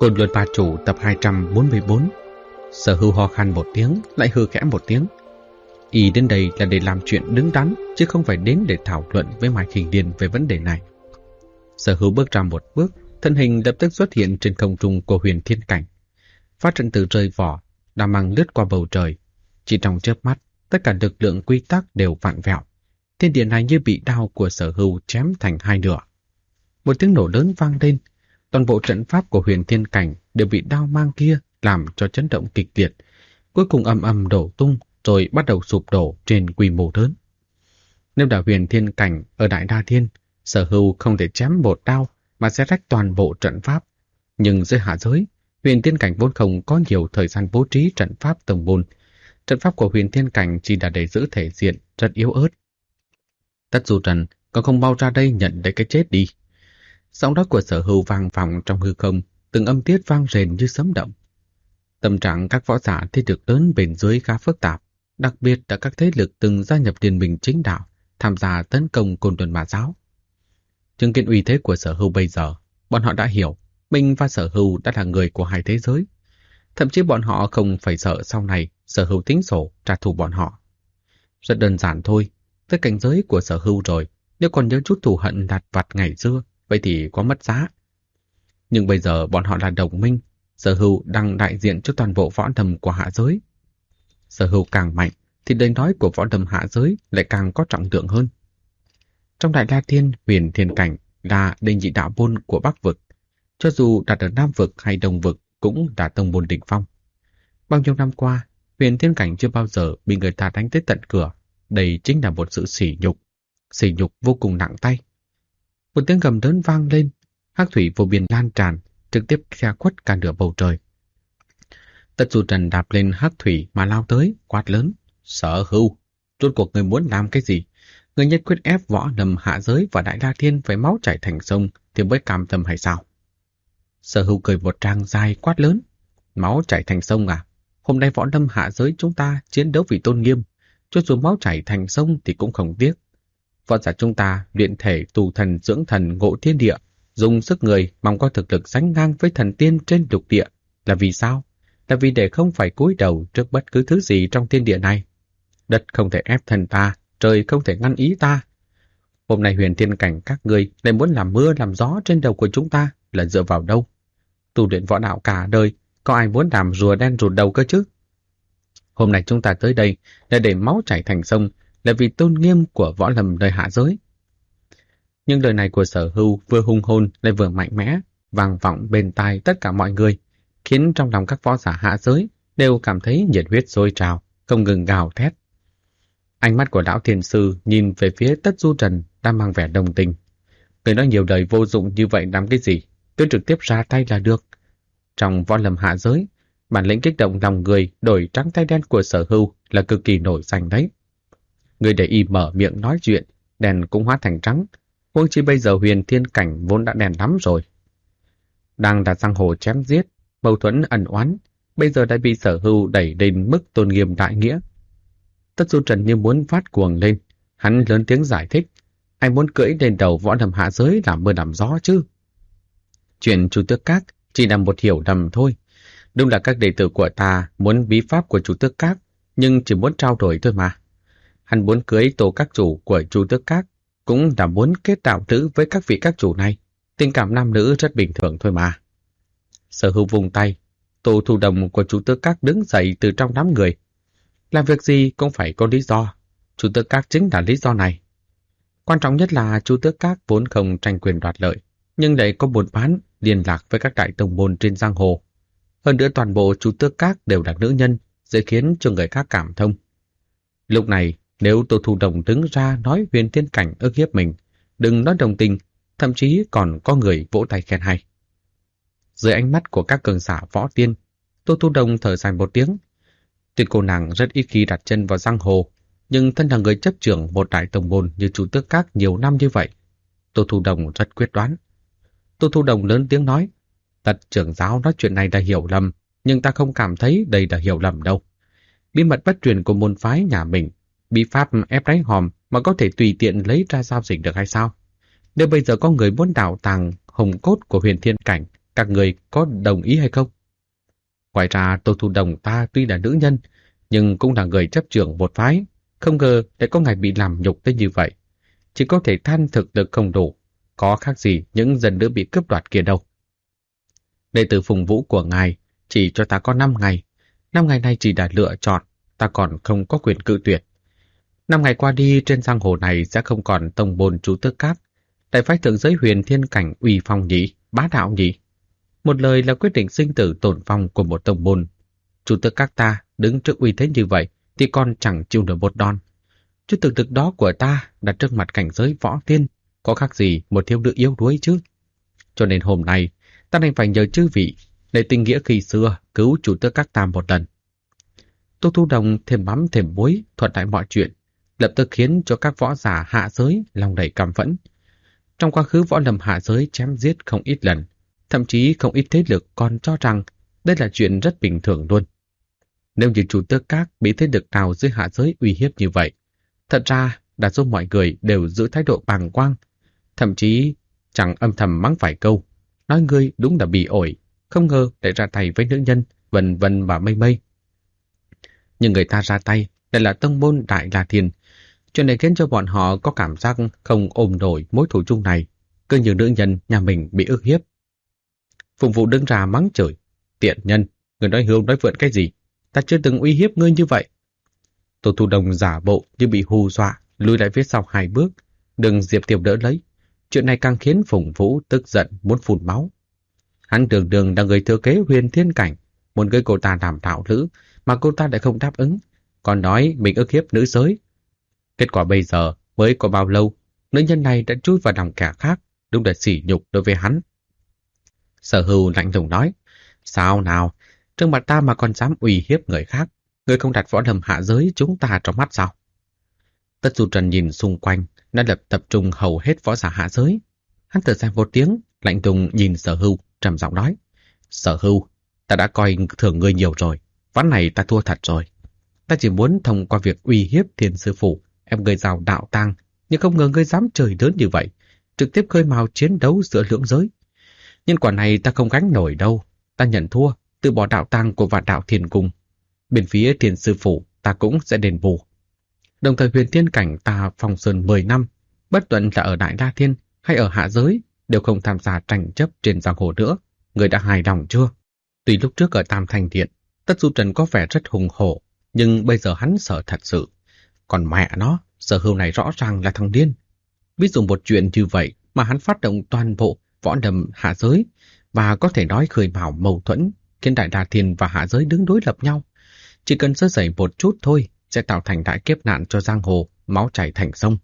Côn Luân Ba Chủ tập 244. Sở Hưu ho khan một tiếng, lại hư khẽ một tiếng. Y đến đây là để làm chuyện đứng đắn, chứ không phải đến để thảo luận với Mai Khinh Điền về vấn đề này. Sở Hưu bước ra một bước, thân hình lập tức xuất hiện trên không trung của Huyền Thiên Cảnh. Phát trận từ rơi vỏ, đã mang lướt qua bầu trời. Chỉ trong chớp mắt, tất cả lực lượng quy tắc đều vặn vẹo. Thiên địa này như bị đao của Sở Hưu chém thành hai nửa. Một tiếng nổ lớn vang lên. Toàn bộ trận pháp của Huyền Thiên Cảnh đều bị đao mang kia làm cho chấn động kịch liệt, cuối cùng ầm ầm đổ tung rồi bắt đầu sụp đổ trên quy mô lớn. Nếu đã Huyền Thiên Cảnh ở Đại Đa Thiên, Sở Hưu không thể chém một đao mà sẽ rách toàn bộ trận pháp. Nhưng dưới hạ giới, Huyền Thiên Cảnh vốn không có nhiều thời gian bố trí trận pháp tông môn. Trận pháp của Huyền Thiên Cảnh chỉ là để giữ thể diện rất yếu ớt. Tất Du Trần còn không mau ra đây nhận lấy cái chết đi. Giọng nói của Sở Hưu vang vọng trong hư không, từng âm tiết vang rền như sấm động. Tâm trạng các võ giả thế lực lớn bên dưới khá phức tạp, đặc biệt là các thế lực từng gia nhập liên minh chính đạo, tham gia tấn công Côn Luân Ma Giáo. Chứng kiến uy thế của Sở Hưu bây giờ, bọn họ đã hiểu mình và Sở Hưu đã là người của hai thế giới. Thậm chí bọn họ không phải sợ sau này Sở Hưu tính sổ trả thù bọn họ. Rất đơn giản thôi, tới cảnh giới của Sở Hưu rồi, nếu còn nhớ chút thù hận lặt vặt ngày xưa, vậy thì quá mất giá. Nhưng bây giờ bọn họ là đồng minh, Sở Hưu đang đại diện cho toàn bộ võ lâm của hạ giới. Sở Hưu càng mạnh, thì lời nói của võ lâm hạ giới lại càng có trọng lượng hơn. Trong Đại La Thiên, Huyền Thiên Cảnh là đệ nhị đạo môn của Bắc vực, cho dù đặt ở Nam vực hay Đông vực cũng là tông môn đỉnh phong. Bao nhiêu năm qua, Huyền Thiên Cảnh chưa bao giờ bị người ta đánh tới tận cửa. Đây chính là một sự sỉ nhục vô cùng nặng tay. Một tiếng gầm lớn vang lên, hắc thủy vô biên lan tràn, trực tiếp che khuất cả nửa bầu trời. Tất Du Trần đạp lên hắc thủy mà lao tới, quát lớn: Sở Hưu, rốt cuộc người muốn làm cái gì? Người nhất quyết ép võ lâm hạ giới và Đại La Thiên phải máu chảy thành sông thì mới cam tâm hay sao? Sở Hưu cười một tràng dài quát lớn: Máu chảy thành sông à? Hôm nay võ lâm hạ giới chúng ta chiến đấu vì tôn nghiêm, cho dù máu chảy thành sông thì cũng không tiếc. Võ giả chúng ta luyện thể tu thần dưỡng thần ngộ thiên địa, dùng sức người mong có thực lực sánh ngang với thần tiên trên lục địa. Là vì sao? Là vì để không phải cúi đầu trước bất cứ thứ gì trong thiên địa này. Đất không thể ép thần ta, trời không thể ngăn ý ta. Hôm nay Huyền Thiên Cảnh các ngươi lại muốn làm mưa làm gió trên đầu của chúng ta là dựa vào đâu? Tu luyện võ đạo cả đời, có ai muốn làm rùa đen rụt đầu cơ chứ? Hôm nay chúng ta tới đây là để máu chảy thành sông, là vì tôn nghiêm của võ lâm nơi hạ giới. Nhưng lời này của Sở Hưu vừa hung hồn lại vừa mạnh mẽ, vang vọng bên tai tất cả mọi người, khiến trong lòng các võ giả hạ giới đều cảm thấy nhiệt huyết sôi trào, không ngừng gào thét. Ánh mắt của lão thiền sư nhìn về phía Tất Du Trần đang mang vẻ đồng tình. Người nói nhiều lời vô dụng như vậy làm cái gì? Cứ trực tiếp ra tay là được. Trong võ lâm hạ giới, bản lĩnh kích động lòng người đổi trắng tay đen của Sở Hưu là cực kỳ nổi danh đấy. Người để y mở miệng nói chuyện, đèn cũng hóa thành trắng. Huống chi bây giờ Huyền Thiên Cảnh vốn đã đèn lắm rồi. Đang là giang hồ chém giết, mâu thuẫn ẩn oán, bây giờ đã bị Sở Hưu đẩy đến mức tôn nghiêm đại nghĩa. Tất Du Trần như muốn phát cuồng lên, hắn lớn tiếng giải thích: ai muốn cưỡi lên đầu võ lâm hạ giới làm mưa làm gió chứ? Chuyện Chu Tước Các chỉ là một hiểu lầm thôi. Đúng là các đệ tử của ta muốn bí pháp của Chu Tước Các, nhưng chỉ muốn trao đổi thôi mà. Hắn muốn cưới Tô các chủ của Chu Tước Các, cũng là muốn kết đạo lữ với các vị các chủ này. Tình cảm nam nữ rất bình thường thôi mà. Sở Hưu vùng tay, Tô Thu Đồng của Chu Tước Các đứng dậy từ trong đám người. Làm việc gì cũng phải có lý do. Chu Tước Các chính là lý do này. Quan trọng nhất là Chu Tước Các vốn không tranh quyền đoạt lợi, nhưng lại có buôn bán, liên lạc với các đại tông môn trên giang hồ. Hơn nữa toàn bộ Chu Tước Các đều là nữ nhân, dễ khiến cho người khác cảm thông. Lúc này, nếu Tô Thu Đồng đứng ra nói Huyền Thiên Cảnh ức hiếp mình, đừng nói đồng tình, thậm chí còn có người vỗ tay khen hay. Dưới ánh mắt của các cường giả võ tiên, Tô Thu Đồng thở dài một tiếng. Tuyệt cô nàng rất ít khi đặt chân vào giang hồ, nhưng thân là người chấp trưởng một đại tông môn như Chu Tước Các nhiều năm như vậy, Tô Thu Đồng rất quyết đoán. Tô Thu Đồng lớn tiếng nói: Tật trưởng giáo nói chuyện này là hiểu lầm, nhưng ta không cảm thấy đây là hiểu lầm đâu. Bí mật bất truyền của môn phái nhà mình, bí pháp ép đáy hòm mà có thể tùy tiện lấy ra giao dịch được hay sao? Nếu bây giờ có người muốn đào tàng hồng cốt của Huyền Thiên Cảnh, các người có đồng ý hay không? Ngoài ra Tô Thu Đồng ta tuy là nữ nhân, nhưng cũng là người chấp trưởng một phái, không ngờ lại có ngày bị làm nhục tới như vậy. Chỉ có thể than thực lực không đủ, có khác gì những dân nữ bị cướp đoạt kia đâu. Đệ tử phùng vũ của ngài chỉ cho ta có 5 ngày. 5 ngày này chỉ là lựa chọn, ta còn không có quyền cự tuyệt. 5 ngày qua đi, trên giang hồ này sẽ không còn tông môn Chu Tước Các. Đại phái thượng giới Huyền Thiên Cảnh uy phong nhỉ, bá đạo nhỉ. Một lời là quyết định sinh tử tổn vong của một tông môn. Chu Tước Các ta đứng trước uy thế như vậy thì còn chẳng chịu nổi một đòn. Chút thực lực đó của ta đặt trước mặt cảnh giới võ tiên, có khác gì một thiếu nữ yếu đuối chứ. Cho nên hôm nay ta đành phải nhờ chư vị để tình nghĩa khi xưa cứu Chu Tước Các ta một lần. Tô Thu Đồng thêm mắm thêm muối thuật lại mọi chuyện, lập tức khiến cho các võ giả hạ giới lòng đầy căm phẫn. Trong quá khứ võ lâm hạ giới chém giết không ít lần, thậm chí không ít thế lực còn cho rằng đây là chuyện rất bình thường luôn. Nếu như Chu Tước Các bị thế lực nào dưới hạ giới uy hiếp như vậy, thật ra đa số mọi người đều giữ thái độ bàng quang, thậm chí chẳng âm thầm mắng vài câu, nói ngươi đúng là bị ổi, không ngờ lại ra tay với nữ nhân, vân vân và mây mây. Nhưng người ta ra tay lại là tông môn Đại La Thiên, cho nên khiến cho bọn họ có cảm giác không ôm nổi mối thù chung này, cứ như nữ nhân nhà mình bị ức hiếp. Phùng Vũ đứng ra mắng chửi, tiện nhân, người nói hưu nói vượn cái gì, ta chưa từng uy hiếp ngươi như vậy. Tô Thu Đồng giả bộ như bị hù dọa, lùi lại phía sau 2 bước, đừng Diệp Tiểu đỡ lấy. Chuyện này càng khiến Phùng Vũ tức giận muốn phun máu. Hắn đường đường là người thừa kế Huyền Thiên Cảnh, muốn gây cô ta làm đạo lữ, mà cô ta lại không đáp ứng, còn nói mình ức hiếp nữ giới. Kết quả bây giờ mới có bao lâu, nữ nhân này đã chui vào lòng kẻ khác, đúng là sỉ nhục đối với hắn. Sở Hưu lạnh lùng nói, sao nào, trước mặt ta mà còn dám uy hiếp người khác, người không đặt võ lâm hạ giới chúng ta trong mắt sao? Tất Du Trần nhìn xung quanh, đã lập tập trung hầu hết võ giả hạ giới. Hắn thở dài một tiếng, lạnh lùng nhìn Sở Hưu, trầm giọng nói, Sở Hưu, ta đã coi thường ngươi nhiều rồi, ván này ta thua thật rồi. Ta chỉ muốn thông qua việc uy hiếp Thiên Sư Phụ, em ngươi vào đạo tang, nhưng không ngờ ngươi dám trời lớn như vậy, trực tiếp khơi mào chiến đấu giữa lưỡng giới. Nhưng quả này ta không gánh nổi đâu, ta nhận thua, từ bỏ đạo tang của Vạn Đạo Thiên Cung. Bên phía Thiên Sư Phụ ta cũng sẽ đền bù. Đồng thời Huyền Thiên Cảnh ta phòng sơn 10 năm, bất luận là ở Đại La Thiên hay ở hạ giới, đều không tham gia tranh chấp trên giang hồ nữa. Người đã hài lòng chưa? Tuy lúc trước ở Tam Thành Điện, Tất Du Trần có vẻ rất hùng hổ, nhưng bây giờ hắn sợ thật sự. Còn mẹ nó, Sở Hưu này rõ ràng là thằng điên. Biết dùng một chuyện như vậy mà hắn phát động toàn bộ võ lâm hạ giới và có thể nói khơi mào mâu thuẫn, khiến Đại La Thiên và hạ giới đứng đối lập nhau. Chỉ cần sơ sẩy một chút thôi sẽ tạo thành đại kiếp nạn cho giang hồ, máu chảy thành sông.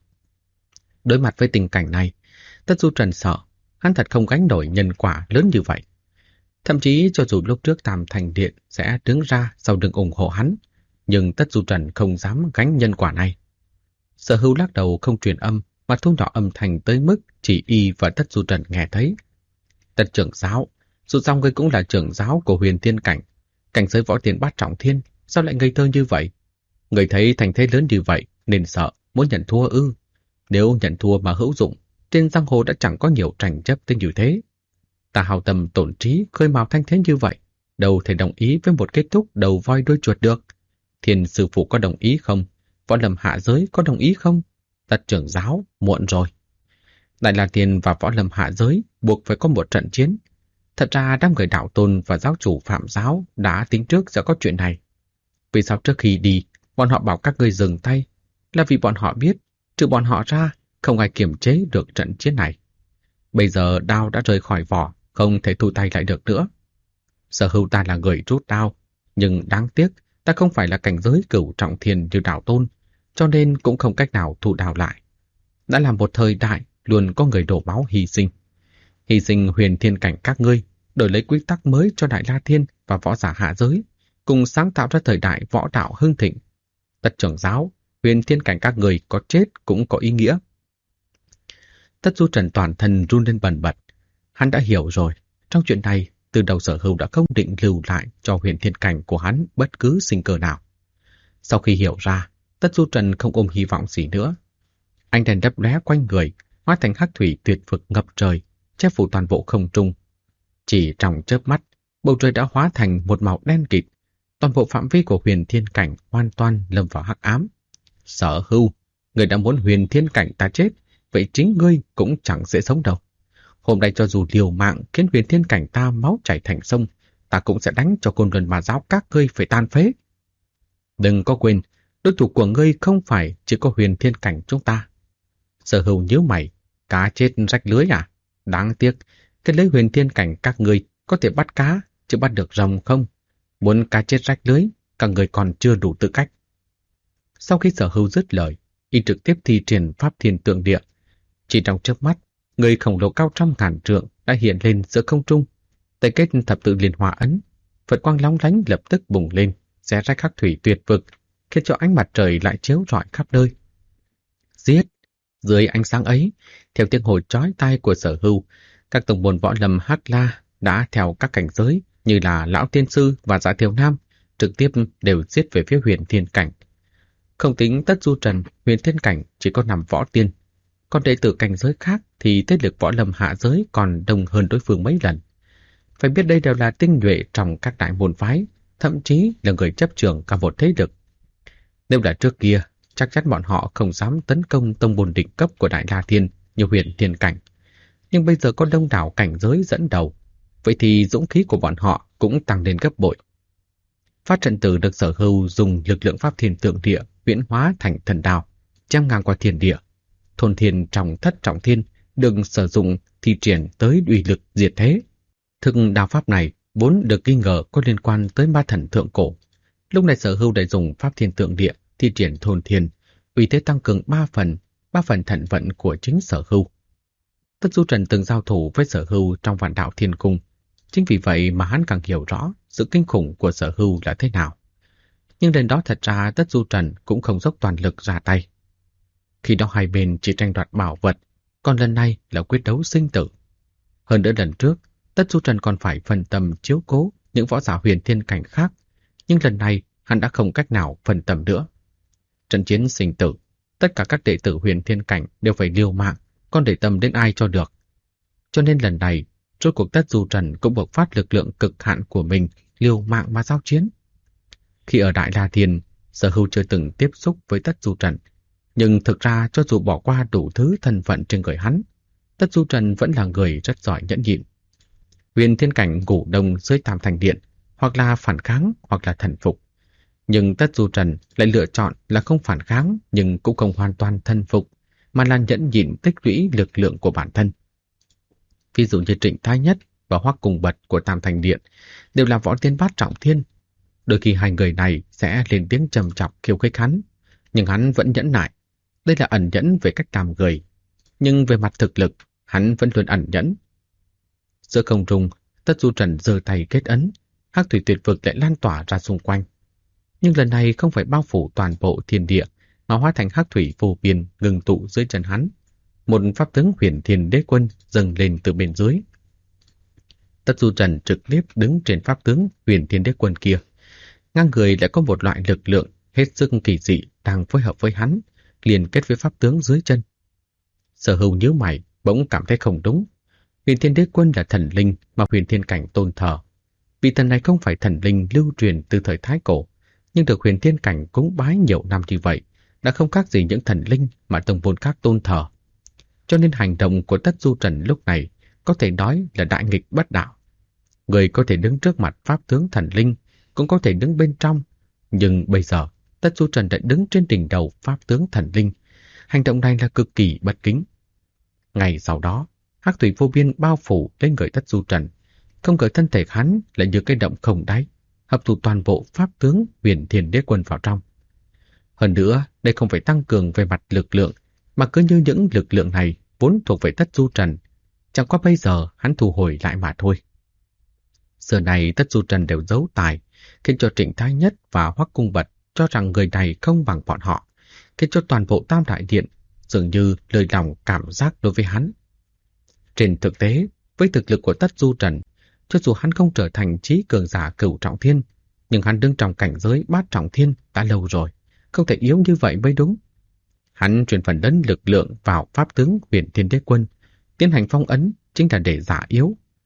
Đối mặt với tình cảnh này, Tất Du Trần sợ hắn thật không gánh nổi nhân quả lớn như vậy. Thậm chí cho dù lúc trước Tam Thành Điện sẽ đứng ra sau lưng ủng hộ hắn, nhưng Tất Du Trần không dám gánh nhân quả này. Sở Hưu lắc đầu không truyền âm, mà thu nhỏ âm thanh tới mức chỉ y và Tất Du Trần nghe thấy. Tất trưởng giáo, dù sao ngươi cũng là trưởng giáo của Huyền Thiên Cảnh, cảnh giới võ tiên bát trọng thiên, sao lại ngây thơ như vậy? Người thấy thành thế lớn như vậy nên sợ, muốn nhận thua ư? Nếu nhận thua mà hữu dụng, trên giang hồ đã chẳng có nhiều tranh chấp tới như thế. Ta hao tâm tổn trí khơi mào thanh thế như vậy, đâu thể đồng ý với một kết thúc đầu voi đuôi chuột được. Thiên Sư Phụ có đồng ý không? Võ lâm hạ giới có đồng ý không? Tất trưởng giáo, muộn rồi. Đại La Thiên và võ lâm hạ giới buộc phải có một trận chiến. Thật ra đám người đạo tôn và giáo chủ Phạm giáo đã tính trước sẽ có chuyện này. Vì sao trước khi đi, bọn họ bảo các ngươi dừng tay? Là vì bọn họ biết, trừ bọn họ ra, không ai kiềm chế được trận chiến này. Bây giờ đao đã rời khỏi vỏ, không thể thu tay lại được nữa. Sở Hưu ta là người rút đao, nhưng đáng tiếc ta không phải là cảnh giới cửu trọng thiên như đạo tôn, cho nên cũng không cách nào thu đao lại. Đã là một thời đại luôn có người đổ máu hy sinh. Hy sinh Huyền Thiên Cảnh các ngươi, đổi lấy quy tắc mới cho Đại La Thiên và võ giả hạ giới, cùng sáng tạo ra thời đại võ đạo hưng thịnh. Tất trưởng giáo, Huyền Thiên Cảnh các người có chết cũng có ý nghĩa. Tất Du Trần toàn thân run lên bần bật. Hắn đã hiểu rồi, trong chuyện này, từ đầu Sở Hưu đã không định lưu lại cho Huyền Thiên Cảnh của hắn bất cứ sinh cơ nào. Sau khi hiểu ra, Tất Du Trần không ôm hy vọng gì nữa. Anh đèn đấp lóe quanh người, hóa thành hắc thủy tuyệt vực ngập trời, che phủ toàn bộ không trung. Chỉ trong chớp mắt, bầu trời đã hóa thành một màu đen kịt, toàn bộ phạm vi của huyền thiên cảnh hoàn toàn lâm vào hắc ám. Sở Hưu, người đã muốn huyền thiên cảnh ta chết, vậy chính ngươi cũng chẳng dễ sống đâu. Hôm nay cho dù liều mạng khiến huyền thiên cảnh ta máu chảy thành sông, ta cũng sẽ đánh cho Côn Luân Ma giáo các ngươi phải tan phế. Đừng có quên, đối thủ của ngươi không phải chỉ có huyền thiên cảnh chúng ta. Sở Hưu nhíu mày, cá chết rách lưới à? Đáng tiếc, cái lấy huyền thiên cảnh các ngươi có thể bắt cá, chứ bắt được rồng không? Muốn cá chết rách lưới, các người còn chưa đủ tư cách. Sau khi Sở Hưu dứt lời, y trực tiếp thi triển pháp thiên tượng địa. Chỉ trong chớp mắt, người khổng lồ cao 100.000 trượng đã hiện lên giữa không trung. Tay kết thập tự liên hòa ấn, Phật quang lóng lánh lập tức bùng lên, xé rách hắc thủy tuyệt vực, khiến cho ánh mặt trời lại chiếu rọi khắp nơi. Giết! Dưới ánh sáng ấy, theo tiếng hồi chói tai của Sở Hưu, các tông môn võ lâm Hắc La đã theo các cảnh giới như là Lão Tiên Sư và Giả Thiều Nam trực tiếp đều giết về phía huyền thiên cảnh. Không tính Tất Du Trần, huyền thiên cảnh chỉ có 5 võ tiên, còn đệ tử cảnh giới khác thì thế lực võ lâm hạ giới còn đông hơn đối phương mấy lần. Phải biết đây đều là tinh nhuệ trong các đại môn phái, thậm chí là người chấp trưởng cả một thế lực. Nếu là trước kia, chắc chắn bọn họ không dám tấn công tông môn đỉnh cấp của Đại La Thiên như huyền thiên cảnh. Nhưng bây giờ có đông đảo cảnh giới dẫn đầu, vậy thì dũng khí của bọn họ cũng tăng lên gấp bội. Phát trận tử được Sở Hưu dùng lực lượng pháp thiên tượng địa huyễn hóa thành thần đao, chém ngang qua thiên địa. Thôn thiên trong thất trọng thiên được sử dụng thi triển tới uy lực diệt thế. Thực đao pháp này vốn được nghi ngờ có liên quan tới ma thần thượng cổ. Lúc này Sở Hưu đã dùng pháp thiên tượng địa thi triển thôn thiên, uy thế tăng cường 3 phần thần vận của chính Sở Hưu. Tất Du Trần từng giao thủ với Sở Hưu trong Vạn Đạo Thiên Cung, chính vì vậy mà hắn càng hiểu rõ sự kinh khủng của Sở Hưu là thế nào. Nhưng lần đó thật ra Tất Du Trần cũng không dốc toàn lực ra tay. Khi đó hai bên chỉ tranh đoạt bảo vật, còn lần này là quyết đấu sinh tử. Hơn nữa lần trước, Tất Du Trần còn phải phân tâm chiếu cố những võ giả huyền thiên cảnh khác, nhưng lần này hắn đã không cách nào phân tâm nữa. Trận chiến sinh tử, tất cả các đệ tử huyền thiên cảnh đều phải liều mạng, còn để tâm đến ai cho được. Cho nên lần này, rốt cuộc Tất Du Trần cũng bộc phát lực lượng cực hạn của mình, liều mạng mà giao chiến. Khi ở Đại La Thiên, Sở Hưu chưa từng tiếp xúc với Tất Du Trần, nhưng thực ra cho dù bỏ qua đủ thứ thân phận trên người hắn, Tất Du Trần vẫn là người rất giỏi nhẫn nhịn. Huyền thiên cảnh ngủ đông dưới Tam Thành Điện, hoặc là phản kháng hoặc là thần phục. Nhưng Tất Du Trần lại lựa chọn là không phản kháng nhưng cũng không hoàn toàn thần phục, mà là nhẫn nhịn tích lũy lực lượng của bản thân. Ví dụ như Trịnh Thái Nhất và Hoắc Cùng Bật của Tam Thành Điện đều là võ tiên bát trọng thiên. Đôi khi hai người này sẽ lên tiếng trầm chọc khiêu khích hắn, nhưng hắn vẫn nhẫn nại. Đây là ẩn nhẫn về cách làm người, nhưng về mặt thực lực, hắn vẫn luôn ẩn nhẫn. Giữa không trung, Tất Du Trần giơ tay kết ấn, hắc thủy tuyệt vực lại lan tỏa ra xung quanh. Nhưng lần này không phải bao phủ toàn bộ thiên địa, mà hóa thành hắc thủy vô biên ngừng tụ dưới chân hắn. Một pháp tướng Huyền Thiên Đế Quân dâng lên từ bên dưới. Tất Du Trần trực tiếp đứng trên pháp tướng Huyền Thiên Đế Quân kia. Ngang người lại có một loại lực lượng hết sức kỳ dị đang phối hợp với hắn, liên kết với pháp tướng dưới chân. Sở Hưu nhíu mày, bỗng cảm thấy không đúng. Huyền Thiên Đế Quân là thần linh mà huyền thiên cảnh tôn thờ. Vị thần này không phải thần linh lưu truyền từ thời Thái Cổ, nhưng được huyền thiên cảnh cúng bái nhiều năm như vậy, đã không khác gì những thần linh mà tông môn khác tôn thờ. Cho nên hành động của Tất Du Trần lúc này có thể nói là đại nghịch bất đạo. Người có thể đứng trước mặt pháp tướng thần linh, cũng có thể đứng bên trong, nhưng bây giờ Tất Du Trần đã đứng trên đỉnh đầu pháp tướng thần linh. Hành động này là cực kỳ bất kính. Ngày sau đó, hắc thủy vô biên bao phủ lên người Tất Du Trần, không ngờ thân thể hắn lại như cái động không đáy, hấp thụ toàn bộ pháp tướng Huyền Thiên Đế Quân vào trong. Hơn nữa, đây không phải tăng cường về mặt lực lượng, mà cứ như những lực lượng này vốn thuộc về Tất Du Trần, chẳng qua bây giờ hắn thu hồi lại mà thôi. Giờ này Tất Du Trần đều giấu tài, khiến cho Trịnh Thái Nhất và Hoắc Cung Bật cho rằng người này không bằng bọn họ, khiến cho toàn bộ Tam Đại Điện dường như lời lòng cảm giác đối với hắn. Trên thực tế, với thực lực của Tất Du Trần, cho dù hắn không trở thành trí cường giả cửu trọng thiên, nhưng hắn đứng trong cảnh giới bát trọng thiên đã lâu rồi, không thể yếu như vậy mới đúng. Hắn truyền phần lớn lực lượng vào pháp tướng Huyền Thiên Đế Quân, tiến hành phong ấn chính là để giả yếu.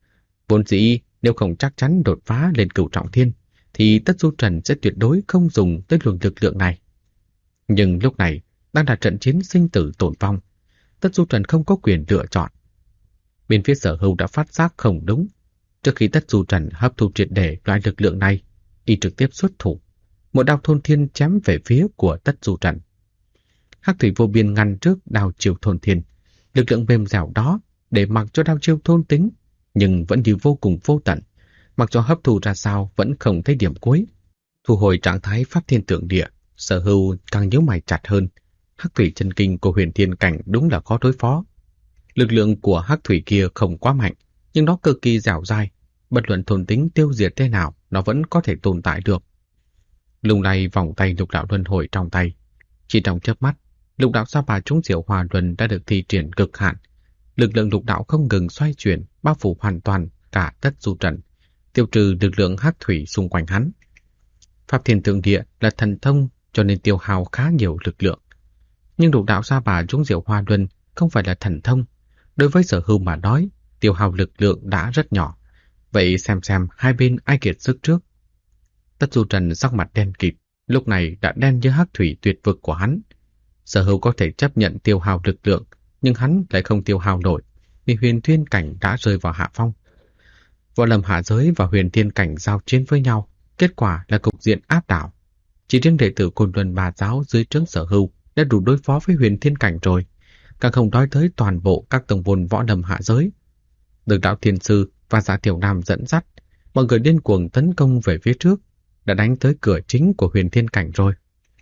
Vốn dĩ nếu không chắc chắn đột phá lên cửu trọng thiên, thì Tất Du Trần sẽ tuyệt đối không dùng tới luồng lực lượng này. Nhưng lúc này, đang là trận chiến sinh tử tồn vong, Tất Du Trần không có quyền lựa chọn. Bên phía Sở Hưu đã phát giác không đúng. Trước khi Tất Du Trần hấp thu triệt để loại lực lượng này, y trực tiếp xuất thủ, một đao thôn thiên chém về phía của Tất Du Trần. Hắc thủy vô biên ngăn trước đao chiêu thôn thiên, lực lượng mềm dẻo đó để mặc cho đao chiêu thôn tính, nhưng vẫn như vô cùng vô tận, mặc cho hấp thu ra sao vẫn không thấy điểm cuối. Thu hồi trạng thái pháp thiên tượng địa, Sở Hưu càng nhíu mày chặt hơn. Hắc thủy chân kinh của huyền thiên cảnh đúng là khó đối phó. Lực lượng của hắc thủy kia không quá mạnh, nhưng nó cực kỳ dẻo dai, bất luận thôn tính tiêu diệt thế nào, nó vẫn có thể tồn tại được. Lung lay vòng tay lục đạo luân hồi trong tay, chỉ trong chớp mắt, lục đạo sa bà trúng diệu hòa luân đã được thi triển cực hạn. Lực lượng lục đạo không ngừng xoay chuyển, bao phủ hoàn toàn cả Tất Du Trần, tiêu trừ lực lượng hắc thủy xung quanh hắn. Pháp thiên tượng địa là thần thông, cho nên tiêu hao khá nhiều lực lượng. Nhưng lục đạo sa bà trúng diệu hoa luân không phải là thần thông. Đối với Sở Hưu mà nói, tiêu hao lực lượng đã rất nhỏ. Vậy xem hai bên ai kiệt sức trước. Tất Du Trần sắc mặt đen kịt, lúc này đã đen như hắc thủy tuyệt vực của hắn. Sở Hưu có thể chấp nhận tiêu hao lực lượng, nhưng hắn lại không tiêu hao nổi, vì huyền thiên cảnh đã rơi vào hạ phong. Võ lâm hạ giới và huyền thiên cảnh giao chiến với nhau, kết quả là cục diện áp đảo. Chỉ riêng đệ tử Côn Luân Bà Giáo dưới trướng Sở Hưu đã đủ đối phó với huyền thiên cảnh rồi, càng không nói tới toàn bộ các tông môn võ lâm hạ giới. Được đạo Thiên Sư và Dạ Tiểu Nam dẫn dắt, mọi người điên cuồng tấn công về phía trước, đã đánh tới cửa chính của huyền thiên cảnh rồi.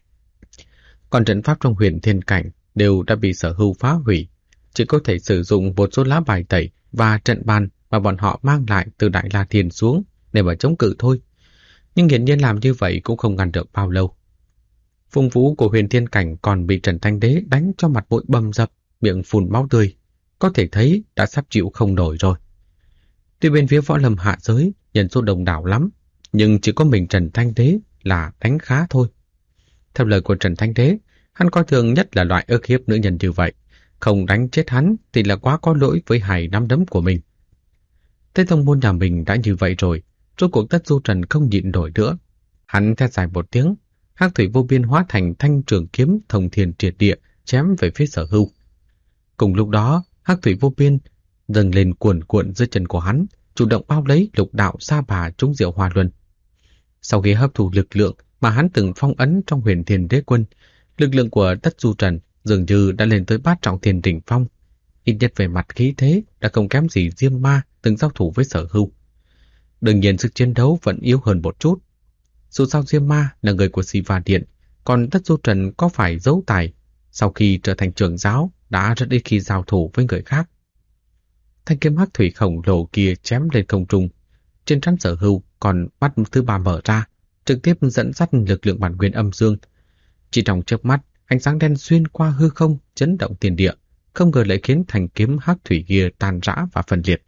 Còn trận pháp trong huyền thiên cảnh đều đã bị Sở Hưu phá hủy, chỉ có thể sử dụng một số lá bài tẩy và trận bàn mà bọn họ mang lại từ Đại La Thiên xuống để mà chống cự thôi. Nhưng hiển nhiên làm như vậy cũng không ngăn được bao lâu. Phung vũ của huyền thiên cảnh còn bị Trần Thanh Đế đánh cho mặt mũi bầm dập, miệng phun máu tươi, có thể thấy đã sắp chịu không nổi rồi. Tuy bên phía võ lâm hạ giới nhân số đông đảo lắm, nhưng chỉ có mình Trần Thanh Đế là đánh khá thôi. Theo lời của Trần Thanh Đế, hắn coi thường nhất là loại ức hiếp nữ nhân như vậy, không đánh chết hắn thì là quá có lỗi với hai nắm đấm của mình. Thế tông môn nhà mình đã như vậy rồi, rốt cuộc Tất Du Trần không nhịn nổi nữa. Hắn thét dài một tiếng, hắc thủy vô biên hóa thành thanh trường kiếm thông thiên triệt địa chém về phía Sở Hưu. Cùng lúc đó, hắc thủy vô biên dâng lên cuồn cuộn dưới chân của hắn, chủ động bao lấy lục đạo sa bà trúng diệu hòa luân. Sau khi hấp thụ lực lượng mà hắn từng phong ấn trong huyền thiên đế quân, lực lượng của Tất Du Trần dường như đã lên tới bát trọng thiên đỉnh phong. Ít nhất về mặt khí thế đã không kém gì Diêm Ma từng giao thủ với Sở Hưu. Đương nhiên sức chiến đấu vẫn yếu hơn một chút. Dù sao Diêm Ma là người của Siva Điện, còn Tất Du Trần có phải giấu tài, sau khi trở thành trưởng giáo đã rất ít khi giao thủ với người khác. Thanh kiếm hắc thủy khổng lồ kia chém lên không trung, trên trán Sở Hưu còn mắt thứ ba mở ra, trực tiếp dẫn dắt lực lượng bản nguyên âm dương. Chỉ trong chớp mắt, ánh sáng đen xuyên qua hư không chấn động thiên địa, không ngờ lại khiến thanh kiếm hắc thủy kia tan rã và phân liệt.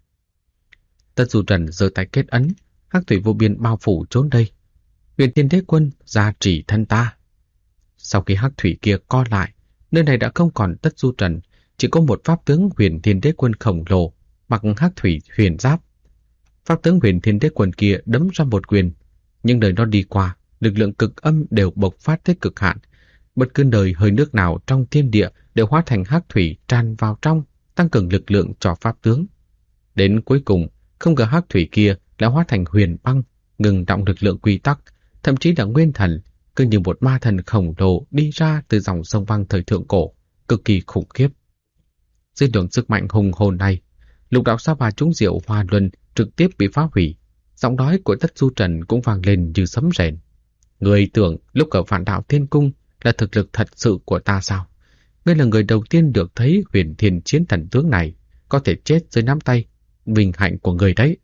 Tất Du Trần giơ tay kết ấn, hắc thủy vô biên bao phủ trốn đây. Huyền Thiên Đế Quân gia trì thân ta. Sau khi hắc thủy kia co lại, nơi này đã không còn Tất Du Trần, chỉ có một pháp tướng Huyền Thiên Đế Quân khổng lồ, mặc hắc thủy huyền giáp. Pháp tướng Huyền Thiên Đế Quân kia đấm ra một quyền, nhưng đời nó đi qua, lực lượng cực âm đều bộc phát tới cực hạn. Bất cứ nơi hơi nước nào trong thiên địa đều hóa thành hắc thủy tràn vào trong, tăng cường lực lượng cho pháp tướng. Đến cuối cùng, không ngờ hắc thủy kia lại hóa thành huyền băng, ngừng động lực lượng quy tắc, thậm chí là nguyên thần, cứ như một ma thần khổng lồ đi ra từ dòng sông băng thời thượng cổ, cực kỳ khủng khiếp. Dưới đường sức mạnh hùng hồn này, lục đạo sa bà trúng diệu hoa luân trực tiếp bị phá hủy. Giọng nói của Tất Du Trần cũng vang lên như sấm rền. Người tưởng lúc ở Vạn Đạo Thiên Cung là thực lực thật sự của ta sao? Ngươi là người đầu tiên được thấy huyền thiên chiến thần tướng này, có thể chết dưới nắm tay, vinh hạnh của người đấy.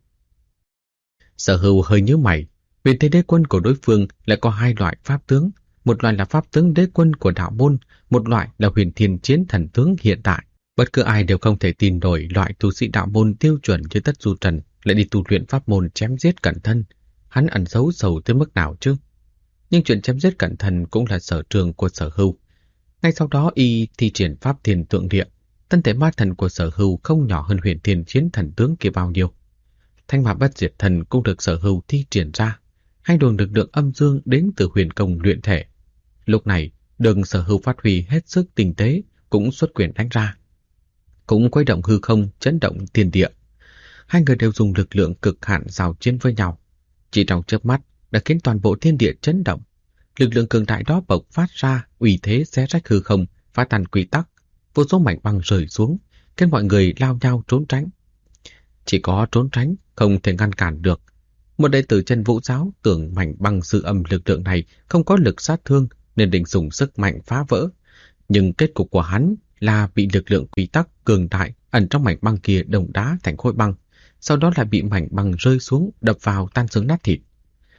Sở Hưu hơi nhíu mày. Huyền Thiên Đế Quân của đối phương lại có hai loại pháp tướng, một loại là pháp tướng đế quân của đạo môn, một loại là huyền thiên chiến thần tướng hiện tại. Bất cứ ai đều không thể tin nổi loại tu sĩ đạo môn tiêu chuẩn như Tất Du Trần lại đi tu luyện pháp môn chém giết cẩn thân. Hắn ẩn giấu sầu tới mức nào chứ? Nhưng chuyện chém giết cẩn thân cũng là sở trường của Sở Hưu. Ngay sau đó y thi triển pháp thiên tượng địa, thân thể ma thần của Sở Hưu không nhỏ hơn huyền thiên chiến thần tướng kia bao nhiêu. Thanh Ma Bất Diệt Thần cũng được Sở Hưu thi triển ra. Hai luồng lực lượng âm dương đến từ huyền công luyện thể. Lúc này, đường Sở Hưu phát huy hết sức tinh tế, cũng xuất quyền đánh ra. Cũng quay động hư không, chấn động thiên địa. Hai người đều dùng lực lượng cực hạn giao chiến với nhau. Chỉ trong chớp mắt đã khiến toàn bộ thiên địa chấn động. Lực lượng cường đại đó bộc phát ra, uy thế xé rách hư không, phá tan quy tắc, vô số mảnh băng rơi xuống, khiến mọi người lao nhau trốn tránh. Chỉ có trốn tránh, không thể ngăn cản được. Một đệ tử Chân Vũ giáo tưởng mảnh băng dư âm lực lượng này không có lực sát thương nên định dùng sức mạnh phá vỡ. Nhưng kết cục của hắn là bị lực lượng quy tắc cường đại ẩn trong mảnh băng kia đồng đá thành khối băng, sau đó lại bị mảnh băng rơi xuống đập vào tan xương nát thịt.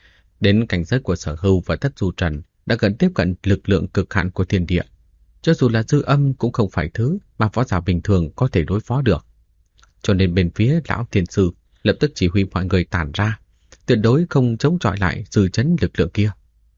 Đến cảnh giới của Sở Hưu và Tất Du Trần đã gần tiếp cận lực lượng cực hạn của thiên địa. Cho dù là dư âm cũng không phải thứ mà võ giả bình thường có thể đối phó được. Cho nên bên phía lão thiên sư lập tức chỉ huy mọi người tản ra, tuyệt đối không chống chọi lại dư chấn lực lượng kia.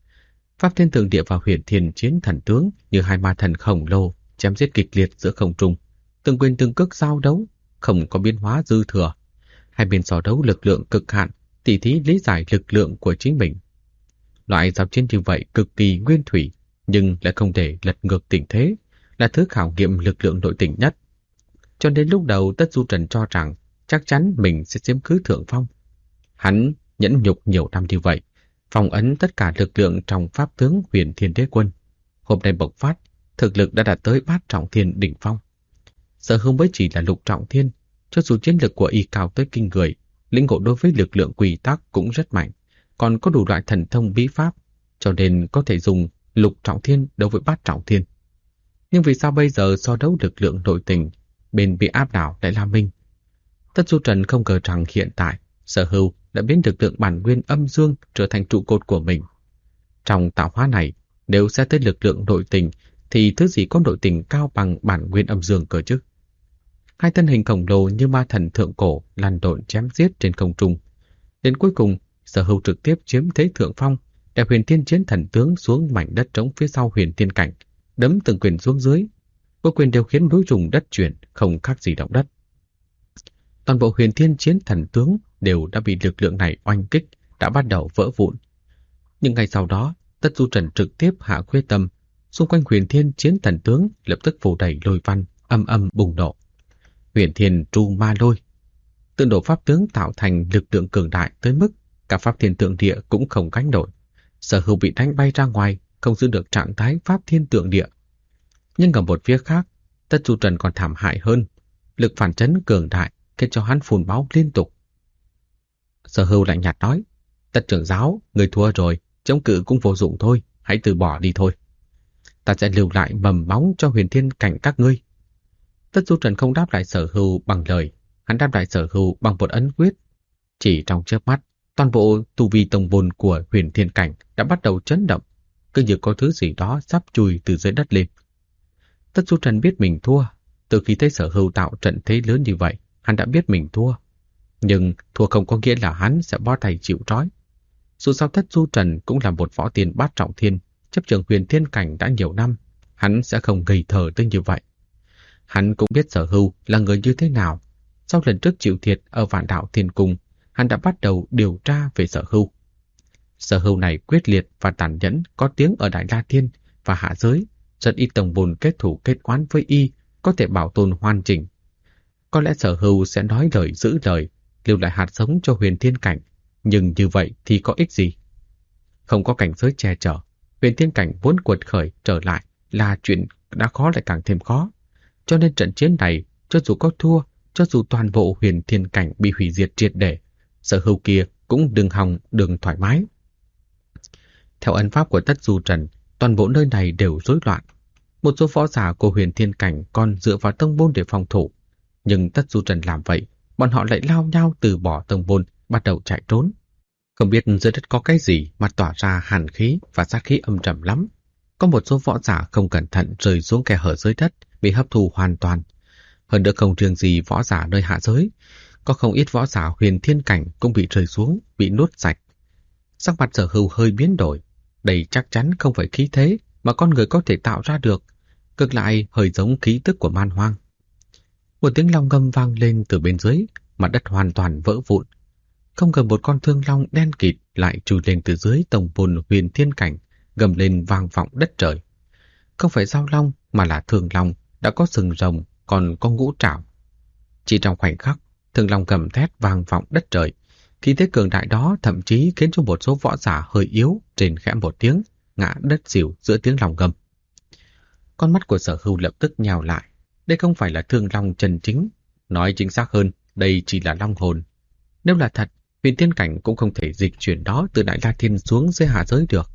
Pháp Thiên Tượng Địa và Huyền Thiên Chiến Thần Tướng như hai ma thần khổng lồ chém giết kịch liệt giữa không trung, từng quyền từng cước giao đấu, không có biến hóa dư thừa. Hai bên so đấu lực lượng cực hạn, tỉ thí lý giải lực lượng của chính mình. Loại giao chiến như vậy cực kỳ nguyên thủy, nhưng lại không thể lật ngược tình thế, là thứ khảo nghiệm lực lượng nội tình nhất. Cho nên lúc đầu Tất Du Trần cho rằng chắc chắn mình sẽ chiếm cứ thượng phong. Hắn nhẫn nhục nhiều năm như vậy, phong ấn tất cả lực lượng trong pháp tướng Huyền Thiên Đế Quân. Hôm nay bộc phát, thực lực đã đạt tới bát trọng thiên đỉnh phong. Sở Hưu mới chỉ là lục trọng thiên, cho dù chiến lực của y cao tới kinh người, lĩnh ngộ đối với lực lượng quy tắc cũng rất mạnh, còn có đủ loại thần thông bí pháp, cho nên có thể dùng lục trọng thiên đối với bát trọng thiên. Nhưng vì sao bây giờ so đấu lực lượng nội tình, bên bị áp đảo lại là mình? Tất Du Trần không ngờ rằng hiện tại Sở Hưu đã biến lực lượng bản nguyên âm dương trở thành trụ cột của mình. Trong tạo hóa này, nếu xét tới lực lượng nội tình, thì thứ gì có nội tình cao bằng bản nguyên âm dương cơ chứ? Hai thân hình khổng lồ như ma thần thượng cổ lăn lộn chém giết trên không trung. Đến cuối cùng, Sở Hưu trực tiếp chiếm thế thượng phong, đè Huyền Thiên Chiến Thần Tướng xuống mảnh đất trống phía sau Huyền Thiên Cảnh, đấm từng quyền xuống dưới. Mỗi quyền đều khiến núi rung đất chuyển, không khác gì động đất. Toàn bộ Huyền Thiên Chiến Thần Tướng đều đã bị lực lượng này oanh kích, đã bắt đầu vỡ vụn. Nhưng ngay sau đó, Tất Du Trần trực tiếp hạ quyết tâm, xung quanh Huyền Thiên Chiến Thần Tướng lập tức phủ đầy lôi văn, âm âm bùng nổ. Huyền Thiên Tru Ma Lôi, tự nổ pháp tướng tạo thành lực lượng cường đại tới mức cả Pháp Thiên Tượng Địa cũng không gánh nổi. Sở Hưu bị đánh bay ra ngoài, không giữ được trạng thái Pháp Thiên Tượng Địa. Nhưng ở một phía khác, Tất Du Trần còn thảm hại hơn, lực phản chấn cường đại khiến cho hắn phun máu liên tục. Sở Hưu lạnh nhạt nói: "Tất trưởng giáo, người thua rồi, chống cự cũng vô dụng thôi, hãy từ bỏ đi thôi. Ta sẽ lưu lại mầm móng cho Huyền Thiên Cảnh các ngươi." Tất Du Trần không đáp lại Sở Hưu bằng lời, hắn đáp lại Sở Hưu bằng một ấn quyết. Chỉ trong chớp mắt, toàn bộ tu vi tông môn của Huyền Thiên Cảnh đã bắt đầu chấn động, cứ như có thứ gì đó sắp chui từ dưới đất lên. Tất Du Trần biết mình thua, từ khi thấy Sở Hưu tạo trận thế lớn như vậy, hắn đã biết mình thua. Nhưng thua không có nghĩa là hắn sẽ bó tay chịu trói. Dù sao Tất Du Trần cũng là một võ tiên bát trọng thiên, chấp trường Huyền Thiên Cảnh đã nhiều năm, hắn sẽ không ngây thờ tới như vậy. Hắn cũng biết Sở Hưu là người như thế nào. Sau lần trước chịu thiệt ở Vạn Đạo Thiên Cung, hắn đã bắt đầu điều tra về Sở Hưu. Sở Hưu này quyết liệt và tàn nhẫn, có tiếng ở Đại La Thiên và hạ giới, rất ít tông môn kết thủ kết oán với y có thể bảo tồn hoàn chỉnh. Có lẽ Sở Hưu sẽ nói lời giữ lời, lưu lại hạt giống cho Huyền Thiên Cảnh, nhưng như vậy thì có ích gì? Không có cảnh giới che chở, Huyền Thiên Cảnh vốn quật khởi trở lại là chuyện đã khó lại càng thêm khó. Cho nên trận chiến này, cho dù có thua, cho dù toàn bộ Huyền Thiên Cảnh bị hủy diệt triệt để, Sở Hưu kia cũng đừng hòng đừng thoải mái. Theo ấn pháp của Tất Du Trần, toàn bộ nơi này đều rối loạn. Một số võ giả của Huyền Thiên Cảnh còn dựa vào tông môn để phòng thủ, nhưng Tất Du Trần làm vậy, bọn họ lại lao nhau từ bỏ tông môn, bắt đầu chạy trốn. Không biết dưới đất có cái gì mà tỏa ra hàn khí và sát khí âm trầm lắm. Có một số võ giả không cẩn thận rơi xuống khe hở dưới đất, bị hấp thu hoàn toàn. Hơn nữa không riêng gì võ giả nơi hạ giới, có không ít võ giả Huyền Thiên Cảnh cũng bị rơi xuống, bị nuốt sạch. Sắc mặt Sở Hưu hơi biến đổi, đây chắc chắn không phải khí thế mà con người có thể tạo ra được, ngược lại hơi giống khí tức của man hoang. Một tiếng long ngâm vang lên từ bên dưới, mặt đất hoàn toàn vỡ vụn. Không ngờ một con thương long đen kịt lại chui lên từ dưới tổng bồn Huyền Thiên Cảnh, gầm lên vang vọng đất trời. Không phải giao long mà là thương long, đã có sừng rồng, còn có ngũ trảo. Chỉ trong khoảnh khắc, thương long gầm thét vang vọng đất trời. Khí thế cường đại đó thậm chí khiến cho một số võ giả hơi yếu rên khẽ một tiếng, ngã đất xỉu giữa tiếng lòng gầm. Con mắt của Sở Hưu lập tức nhào lại. Đây không phải là thương long chân chính, nói chính xác hơn, đây chỉ là long hồn. Nếu là thật, Huyền Thiên Cảnh cũng không thể dịch chuyển đó từ Đại La Thiên xuống dưới hạ giới được.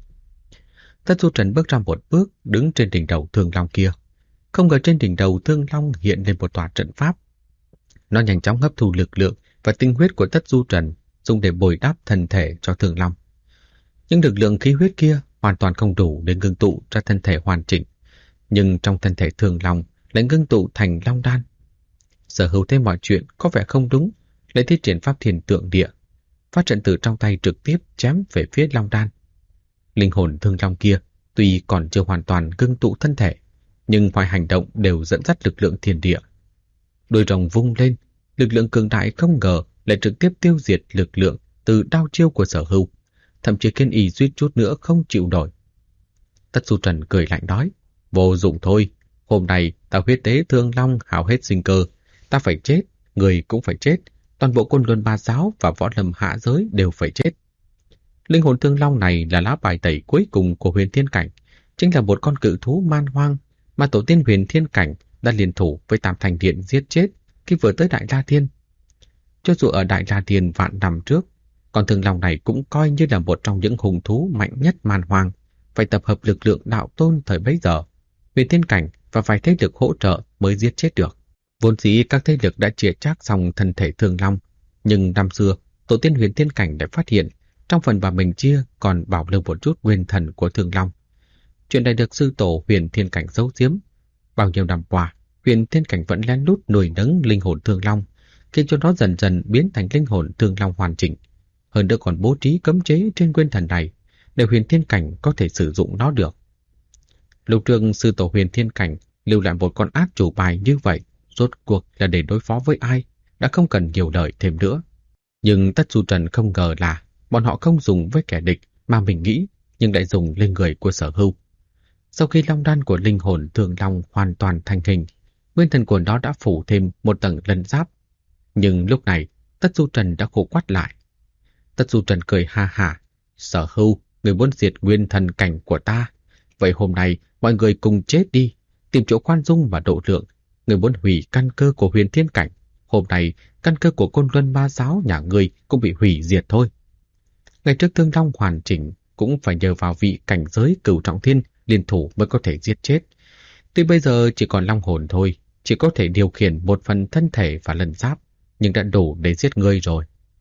Tất Du Trần bước ra một bước, đứng trên đỉnh đầu thương long kia. Không ngờ trên đỉnh đầu thương long hiện lên một tòa trận pháp. Nó nhanh chóng hấp thu lực lượng và tinh huyết của Tất Du Trần, dùng để bồi đắp thân thể cho thương long. Nhưng lực lượng khí huyết kia hoàn toàn không đủ để ngưng tụ ra thân thể hoàn chỉnh. Nhưng trong thân thể thương long lại ngưng tụ thành long đan. Sở Hữu thấy mọi chuyện có vẻ không đúng, lại thi triển pháp thiên tượng địa, phát trận từ trong tay trực tiếp chém về phía long đan. Linh hồn thương long kia tuy còn chưa hoàn toàn ngưng tụ thân thể, nhưng mọi hành động đều dẫn dắt lực lượng thiên địa. Đôi rồng vung lên, lực lượng cường đại không ngờ lại trực tiếp tiêu diệt lực lượng từ đao chiêu của Sở Hữu, thậm chí khiến y suýt chút nữa không chịu nổi. Tất Du Trần cười lạnh nói, vô dụng thôi, hôm nay ta huyết tế thương long hao hết sinh cơ, ta phải chết, người cũng phải chết, toàn bộ Côn Luân Ba Giáo và võ lâm hạ giới đều phải chết. Linh hồn thương long này là lá bài tẩy cuối cùng của Huyền Thiên Cảnh, chính là một con cự thú man hoang mà tổ tiên Huyền Thiên Cảnh đã liên thủ với Tam Thành Điện giết chết khi vừa tới Đại La Thiên. Cho dù ở Đại La Thiên vạn năm trước, con thương long này cũng coi như là một trong những hùng thú mạnh nhất man hoang, phải tập hợp lực lượng đạo tôn thời bấy giờ, Huyền Thiên Cảnh và vài thế lực hỗ trợ mới giết chết được. Vốn dĩ các thế lực đã chia chác xong thân thể thương long, nhưng năm xưa tổ tiên Huyền Thiên Cảnh đã phát hiện trong phần mà mình chia còn bảo lưu một chút nguyên thần của thương long. Chuyện này được sư tổ Huyền Thiên Cảnh giấu giếm. Bao nhiêu năm qua, Huyền Thiên Cảnh vẫn lén lút nuôi nấng linh hồn thương long, khiến cho nó dần dần biến thành linh hồn thương long hoàn chỉnh. Hơn nữa còn bố trí cấm chế trên nguyên thần này để Huyền Thiên Cảnh có thể sử dụng nó được. Lục trường sư tổ Huyền Thiên Cảnh lưu lại một con át chủ bài như vậy, rốt cuộc là để đối phó với ai, đã không cần nhiều lời thêm nữa. Nhưng Tất Du Trần không ngờ là bọn họ không dùng với kẻ địch mà mình nghĩ, nhưng lại dùng lên người của Sở Hữu. Sau khi long đan của linh hồn thương long hoàn toàn thành hình, nguyên thần của nó đã phủ thêm một tầng lân giáp. Nhưng lúc này, Tất Du Trần đã khổ quát lại. Tất Du Trần cười ha hả, Sở Hữu, người muốn diệt nguyên thần cảnh của ta. Vậy hôm nay, mọi người cùng chết đi, tìm chỗ khoan dung và độ lượng. Người muốn hủy căn cơ của Huyền Thiên Cảnh. Hôm nay, căn cơ của Côn Luân Ba Giáo nhà ngươi cũng bị hủy diệt thôi. Ngày trước thương long hoàn chỉnh cũng phải nhờ vào vị cảnh giới Cửu Trọng Thiên liên thủ mới có thể giết chết. Tuy bây giờ chỉ còn long hồn thôi, chỉ có thể điều khiển một phần thân thể và lân giáp, nhưng đã đủ để giết ngươi rồi.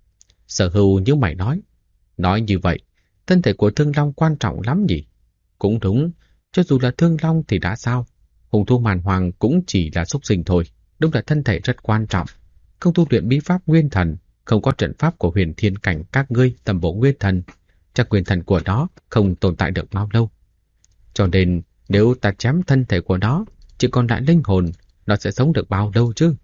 Sở Hữu như mày nói như vậy, thân thể của thương long quan trọng lắm nhỉ? Cũng đúng, cho dù là thương long thì đã sao? Hùng thú màn hoàng cũng chỉ là súc sinh thôi, đúng là thân thể rất quan trọng. Không tu luyện bí pháp nguyên thần, không có trận pháp của Huyền Thiên Cảnh các ngươi tầm bộ nguyên thần, chắc nguyên thần của nó không tồn tại được bao lâu. Cho nên nếu ta chém thân thể của nó, chỉ còn lại linh hồn, nó sẽ sống được bao lâu chứ?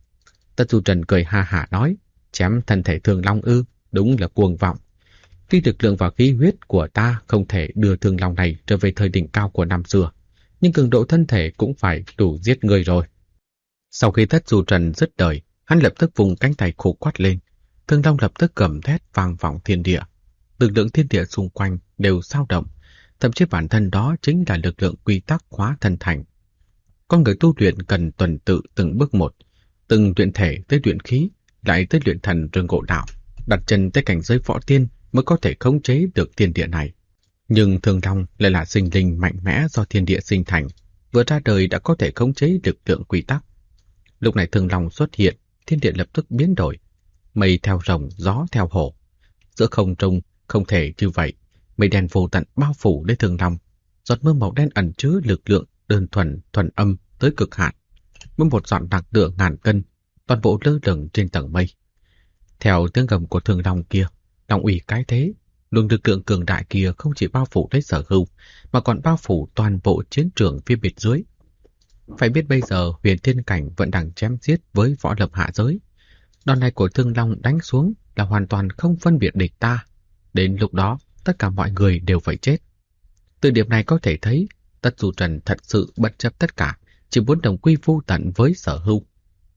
Tất Du Trần cười ha hả nói, chém thân thể thương long ư, đúng là cuồng vọng. Tuy lực lượng và khí huyết của ta không thể đưa thương long này trở về thời đỉnh cao của năm xưa, nhưng cường độ thân thể cũng phải đủ giết người rồi. Sau khi Tất Du Trần dứt lời, hắn lập tức vùng cánh tay khô quát lên, thương long lập tức gầm thét vang vọng thiên địa. Lực lượng thiên địa xung quanh đều dao động, thậm chí bản thân đó chính là lực lượng quy tắc hóa thân thành. Con người tu luyện cần tuần tự từng bước một, từng luyện thể tới luyện khí, lại tới luyện thần rồi ngộ đạo, đặt chân tới cảnh giới võ tiên mới có thể khống chế được thiên địa này. Nhưng thương long lại là sinh linh mạnh mẽ do thiên địa sinh thành, vừa ra đời đã có thể khống chế lực lượng quy tắc. Lúc này thương long xuất hiện, thiên địa lập tức biến đổi, mây theo rồng, gió theo hổ. Giữa không trung không thể như vậy, mây đen vô tận bao phủ lấy thương long, giọt mưa màu đen ẩn chứa lực lượng đơn thuần thuần âm tới cực hạn, với một giọt nặng lượng ngàn cân, toàn bộ lơ lửng trên tầng mây. Theo tiếng gầm của thương long kia, long uy cái thế, luồng lực lượng cường đại kia không chỉ bao phủ lấy Sở Hữu, mà còn bao phủ toàn bộ chiến trường phía bên dưới. Phải biết bây giờ Huyền Thiên Cảnh vẫn đang chém giết với võ lâm hạ giới. Đòn này của thương long đánh xuống, là hoàn toàn không phân biệt địch ta. Đến lúc đó, tất cả mọi người đều phải chết. Từ điểm này có thể thấy, Tất Du Trần thật sự bất chấp tất cả, chỉ muốn đồng quy vô tận với Sở Hưu.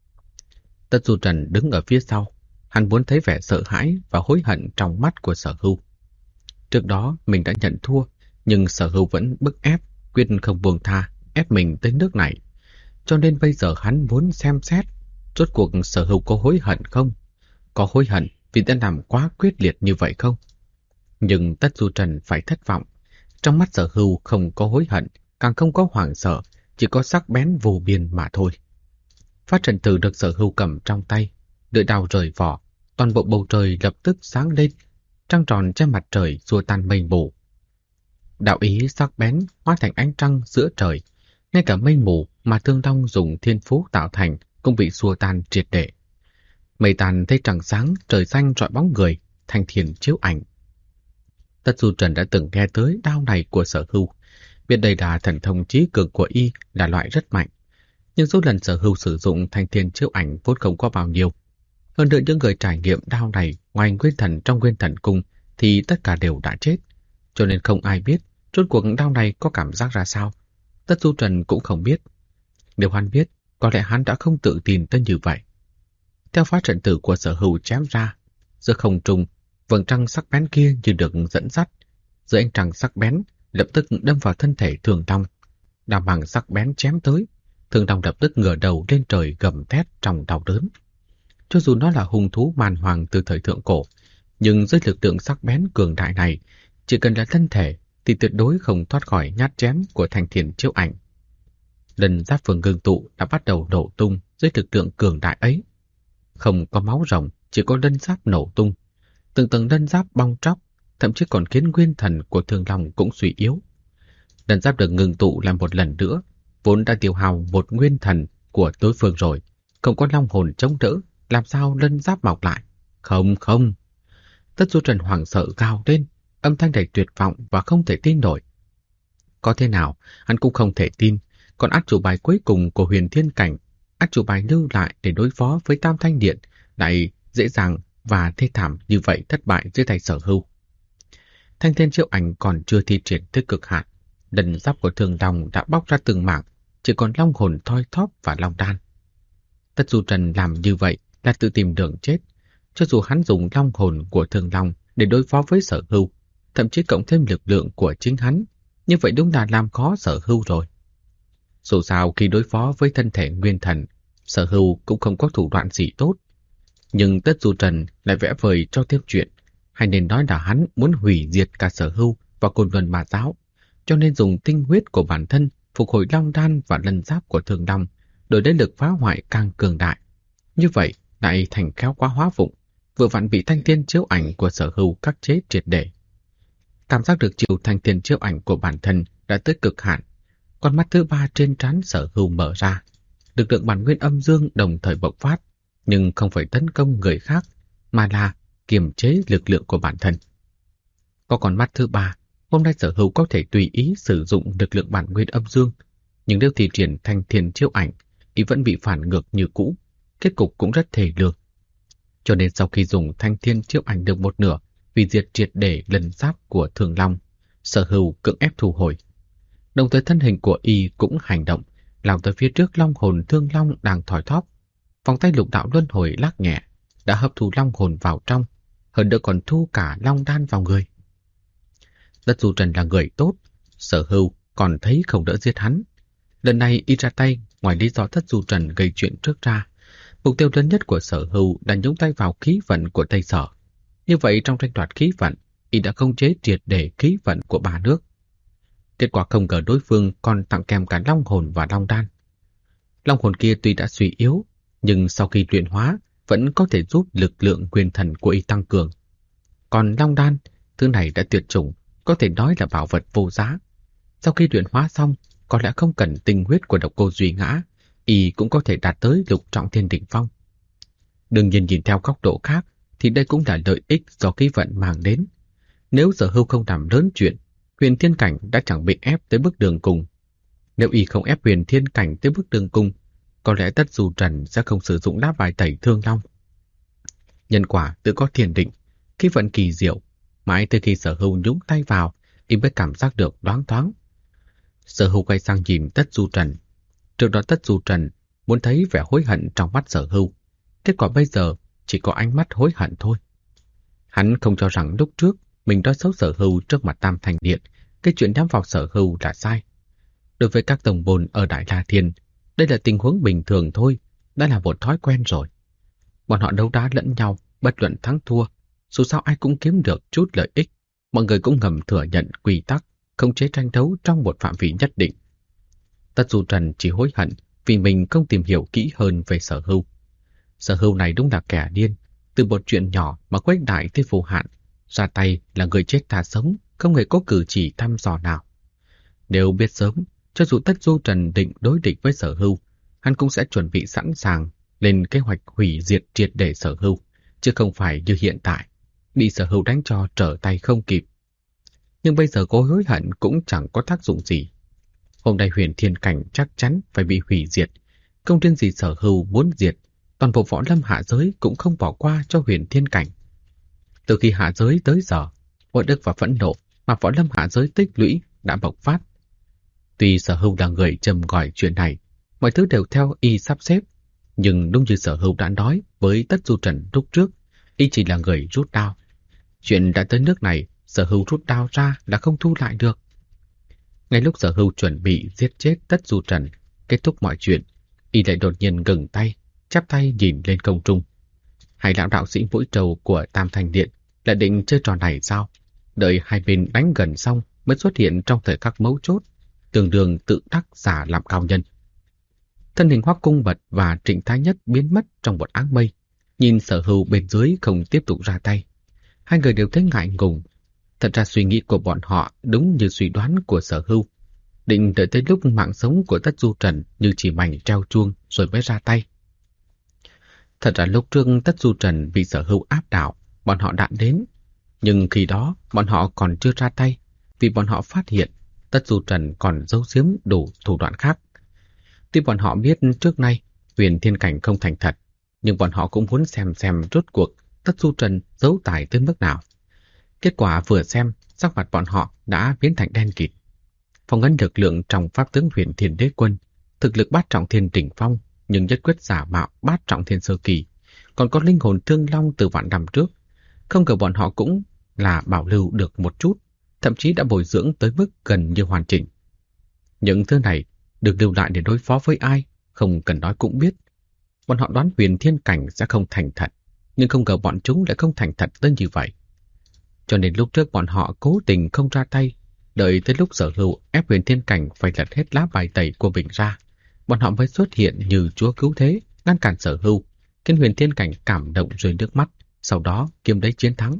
Tất Du Trần đứng ở phía sau, hắn muốn thấy vẻ sợ hãi và hối hận trong mắt của Sở Hưu. Trước đó mình đã nhận thua, nhưng Sở Hưu vẫn bức ép, quyết không buông tha, ép mình tới nước này. Cho nên bây giờ hắn muốn xem xét, rốt cuộc Sở Hưu có hối hận không? Có hối hận vì đã làm quá quyết liệt như vậy không? Nhưng Tất Du Trần phải thất vọng. Trong mắt Sở Hưu không có hối hận, càng không có hoảng sợ, chỉ có sắc bén vô biên mà thôi. Phát trận tử được Sở Hưu cầm trong tay, lưỡi đao rời vỏ, toàn bộ bầu trời lập tức sáng lên, trăng tròn trên mặt trời xua tan mây mù. Đạo ý sắc bén hóa thành ánh trăng giữa trời, ngay cả mây mù mà Thương Long dùng thiên phú tạo thành cũng bị xua tan triệt để. Mây tàn thấy trăng sáng, trời xanh rọi bóng người, thanh thiền chiếu ảnh. Tất Du Trần đã từng nghe tới đao này của Sở Hưu, biết đây là thần thông trí cường của y, là loại rất mạnh. Nhưng số lần Sở Hưu sử dụng thanh thiên chiếu ảnh vốn không có bao nhiêu. Hơn nữa những người trải nghiệm đao này ngoài nguyên thần trong nguyên thần cung thì tất cả đều đã chết, cho nên không ai biết rốt cuộc đao này có cảm giác ra sao. Tất Du Trần cũng không biết. Nếu hắn biết, có lẽ hắn đã không tự tin tới như vậy. Theo phá trận tử của Sở Hưu chém ra, giữa không trung, vầng trăng sắc bén kia như được dẫn dắt. Giữa ánh trăng sắc bén lập tức đâm vào thân thể Thường Long. Đao bằng sắc bén chém tới, Thường Long lập tức ngửa đầu lên trời gầm thét trong đau đớn. Cho dù nó là hung thú man hoàng từ thời thượng cổ, nhưng dưới lực lượng sắc bén cường đại này, chỉ cần là thân thể thì tuyệt đối không thoát khỏi nhát chém của thanh thiền chiếu ảnh. Lần giáp phường ngưng tụ đã bắt đầu nổ tung dưới lực lượng cường đại ấy. Không có máu rồng, chỉ có lân giáp nổ tung. Từng tầng lân giáp bong tróc, thậm chí còn khiến nguyên thần của Thường Long cũng suy yếu. Lân giáp được ngưng tụ làm một lần nữa, vốn đã tiêu hao một nguyên thần của đối phương rồi, không có long hồn chống đỡ, làm sao lân giáp mọc lại? Không, không. Tất Du Trần hoảng sợ gào lên, âm thanh đầy tuyệt vọng và không thể tin nổi. Có thế nào, hắn cũng không thể tin, còn át chủ bài cuối cùng của Huyền Thiên Cảnh, át chủ bài lưu lại để đối phó với Tam Thanh Điện, lại dễ dàng và thê thảm như vậy thất bại dưới tay Sở Hưu. Thanh thiên chiếu ảnh còn chưa thi triển tới cực hạn, lân giáp của Thường Long đã bóc ra từng mảng, chỉ còn long hồn thoi thóp và long đan. Tất Du Trần làm như vậy là tự tìm đường chết. Cho dù hắn dùng long hồn của Thường Long để đối phó với Sở Hưu, thậm chí cộng thêm lực lượng của chính hắn, như vậy đúng là làm khó Sở Hưu rồi. Dù sao khi đối phó với thân thể nguyên thần, Sở Hưu cũng không có thủ đoạn gì tốt. Nhưng Tất Du Trần lại vẽ vời cho tiếp chuyện, hay nên nói là hắn muốn hủy diệt cả Sở Hưu và Côn Luân Ma Giáo, cho nên dùng tinh huyết của bản thân phục hồi long đan và lân giáp của Thường Long, đổi lấy lực phá hoại càng cường đại. Như vậy lại thành khéo quá hóa vụng, vừa vặn bị thanh thiên chiếu ảnh của Sở Hưu khắc chế triệt để. Cảm giác được chiều thanh thiên chiếu ảnh của bản thân đã tới cực hạn, con mắt thứ ba trên trán Sở Hưu mở ra, lực lượng bản nguyên âm dương đồng thời bộc phát, nhưng không phải tấn công người khác, mà là kiềm chế lực lượng của bản thân. Có con mắt thứ ba, hôm nay Sở Hưu có thể tùy ý sử dụng lực lượng bản nguyên âm dương, nhưng nếu thi triển thanh thiên chiếu ảnh, ý vẫn bị phản ngược như cũ, kết cục cũng rất thê lương. Cho nên sau khi dùng thanh thiên chiếu ảnh được một nửa, vì diệt triệt để lân giáp của Thường Long, Sở Hưu cưỡng ép thu hồi. Đồng thời thân hình của y cũng hành động, lao tới phía trước long hồn Thương Long đang thoi thóp. Vòng tay lục đạo luân hồi lắc nhẹ, đã hấp thu long hồn vào trong, hơn nữa còn thu cả long đan vào người. Tất Du Trần là người tốt, Sở Hưu còn thấy không đỡ giết hắn. Lần này y ra tay, ngoài lý do Tất Du Trần gây chuyện trước ra, mục tiêu lớn nhất của Sở Hưu là nhúng tay vào khí vận của Tây Sở. Như vậy trong tranh đoạt khí vận, y đã khống chế triệt để khí vận của ba nước. Kết quả không ngờ đối phương còn tặng kèm cả long hồn và long đan. Long hồn kia tuy đã suy yếu, nhưng sau khi luyện hóa vẫn có thể giúp lực lượng nguyên thần của y tăng cường. Còn long đan, thứ này đã tuyệt chủng, có thể nói là bảo vật vô giá. Sau khi luyện hóa xong, có lẽ không cần tinh huyết của độc cô Duy Ngã, y cũng có thể đạt tới lục trọng thiên đỉnh phong. Đương nhiên nhìn theo góc độ khác, thì đây cũng là lợi ích do khí vận mang đến. Nếu Sở Hưu không làm lớn chuyện, Huyền Thiên Cảnh đã chẳng bị ép tới bước đường cùng. Nếu y không ép Huyền Thiên Cảnh tới bước đường cùng, có lẽ Tất Du Trần sẽ không sử dụng lá bài tẩy Thương Long. Nhân quả tự có thiên định, khí vận kỳ diệu, mãi tới khi Sở Hưu nhúng tay vào, y mới cảm giác được loáng thoáng. Sở Hưu quay sang nhìn Tất Du Trần. Trước đó Tất Du Trần muốn thấy vẻ hối hận trong mắt Sở Hưu, kết quả bây giờ chỉ có ánh mắt hối hận thôi. Hắn không cho rằng lúc trước mình nói xấu Sở Hưu trước mặt Tam Thanh Điện, cái chuyện nhắm vào Sở Hưu là sai. Đối với các tổng bồn ở Đại La Thiên, đây là tình huống bình thường thôi, đã là một thói quen rồi. Bọn họ đấu đá lẫn nhau, bất luận thắng thua, dù sao ai cũng kiếm được chút lợi ích, mọi người cũng ngầm thừa nhận quy tắc, khống chế tranh đấu trong một phạm vi nhất định. Tất Du Trần chỉ hối hận vì mình không tìm hiểu kỹ hơn về Sở Hưu. Sở Hưu này đúng là kẻ điên, từ một chuyện nhỏ mà khuếch đại tới vô hạn, ra tay là người chết ta sống, không hề có cử chỉ thăm dò nào. Nếu biết sớm, cho dù Tất Du Trần định đối địch với Sở Hưu, hắn cũng sẽ chuẩn bị sẵn sàng lên kế hoạch hủy diệt triệt để Sở Hưu, chứ không phải như hiện tại, bị Sở Hưu đánh cho trở tay không kịp. Nhưng bây giờ có hối hận cũng chẳng có tác dụng gì. Hôm nay Huyền Thiên Cảnh chắc chắn phải bị hủy diệt, không riêng gì Sở Hưu muốn diệt, toàn bộ võ lâm hạ giới cũng không bỏ qua cho Huyền Thiên Cảnh. Từ khi hạ giới tới giờ, uất ức và phẫn nộ mà võ lâm hạ giới tích lũy đã bộc phát. Tuy Sở Hưu là người trầm gọi chuyện này, mọi thứ đều theo y sắp xếp, nhưng đúng như Sở Hưu đã nói với Tất Du Trần lúc trước, y chỉ là người rút đao. Chuyện đã tới nước này, Sở Hưu rút đao ra là không thu lại được. Ngay lúc Sở Hưu chuẩn bị giết chết Tất Du Trần, kết thúc mọi chuyện, y lại đột nhiên ngừng tay, chắp tay nhìn lên không trung. Hai lão đạo sĩ mũi trầu của Tam Thanh Điện là định chơi trò này sao? Đợi hai bên đánh gần xong mới xuất hiện trong thời khắc mấu chốt, tương đương tự đắc giả làm cao nhân. Thân hình Hoắc Cung Bật và Trịnh Thái Nhất biến mất trong một áng mây, nhìn Sở Hưu bên dưới không tiếp tục ra tay. Hai người đều thấy ngại ngùng. Thật ra suy nghĩ của bọn họ đúng như suy đoán của Sở Hưu, định đợi tới lúc mạng sống của Tất Du Trần như chỉ mảnh treo chuông rồi mới ra tay. Thật ra lúc trước Tất Du Trần bị Sở Hưu áp đảo, bọn họ đã đến, nhưng khi đó bọn họ còn chưa ra tay, vì bọn họ phát hiện Tất Du Trần còn giấu giếm đủ thủ đoạn khác. Tuy bọn họ biết trước nay Huyền Thiên Cảnh không thành thật, nhưng bọn họ cũng muốn xem rốt cuộc Tất Du Trần giấu tài tới mức nào. Kết quả vừa xem, sắc mặt bọn họ đã biến thành đen kịt. Phong ấn lực lượng trong pháp tướng Huyền Thiên Đế Quân, thực lực bát trọng thiên đỉnh phong, nhưng nhất quyết giả mạo bát trọng thiên sơ kỳ, còn có linh hồn thương long từ vạn năm trước. Không ngờ bọn họ cũng là bảo lưu được một chút, thậm chí đã bồi dưỡng tới mức gần như hoàn chỉnh. Những thứ này được lưu lại để đối phó với ai, không cần nói cũng biết. Bọn họ đoán Huyền Thiên Cảnh sẽ không thành thật, nhưng không ngờ bọn chúng lại không thành thật tới như vậy. Cho nên lúc trước bọn họ cố tình không ra tay, đợi tới lúc Sở Hưu ép Huyền Thiên Cảnh phải lật hết lá bài tẩy của mình ra, bọn họ mới xuất hiện như chúa cứu thế, ngăn cản Sở Hưu, khiến Huyền Thiên Cảnh cảm động rơi nước mắt, sau đó kiếm lấy chiến thắng.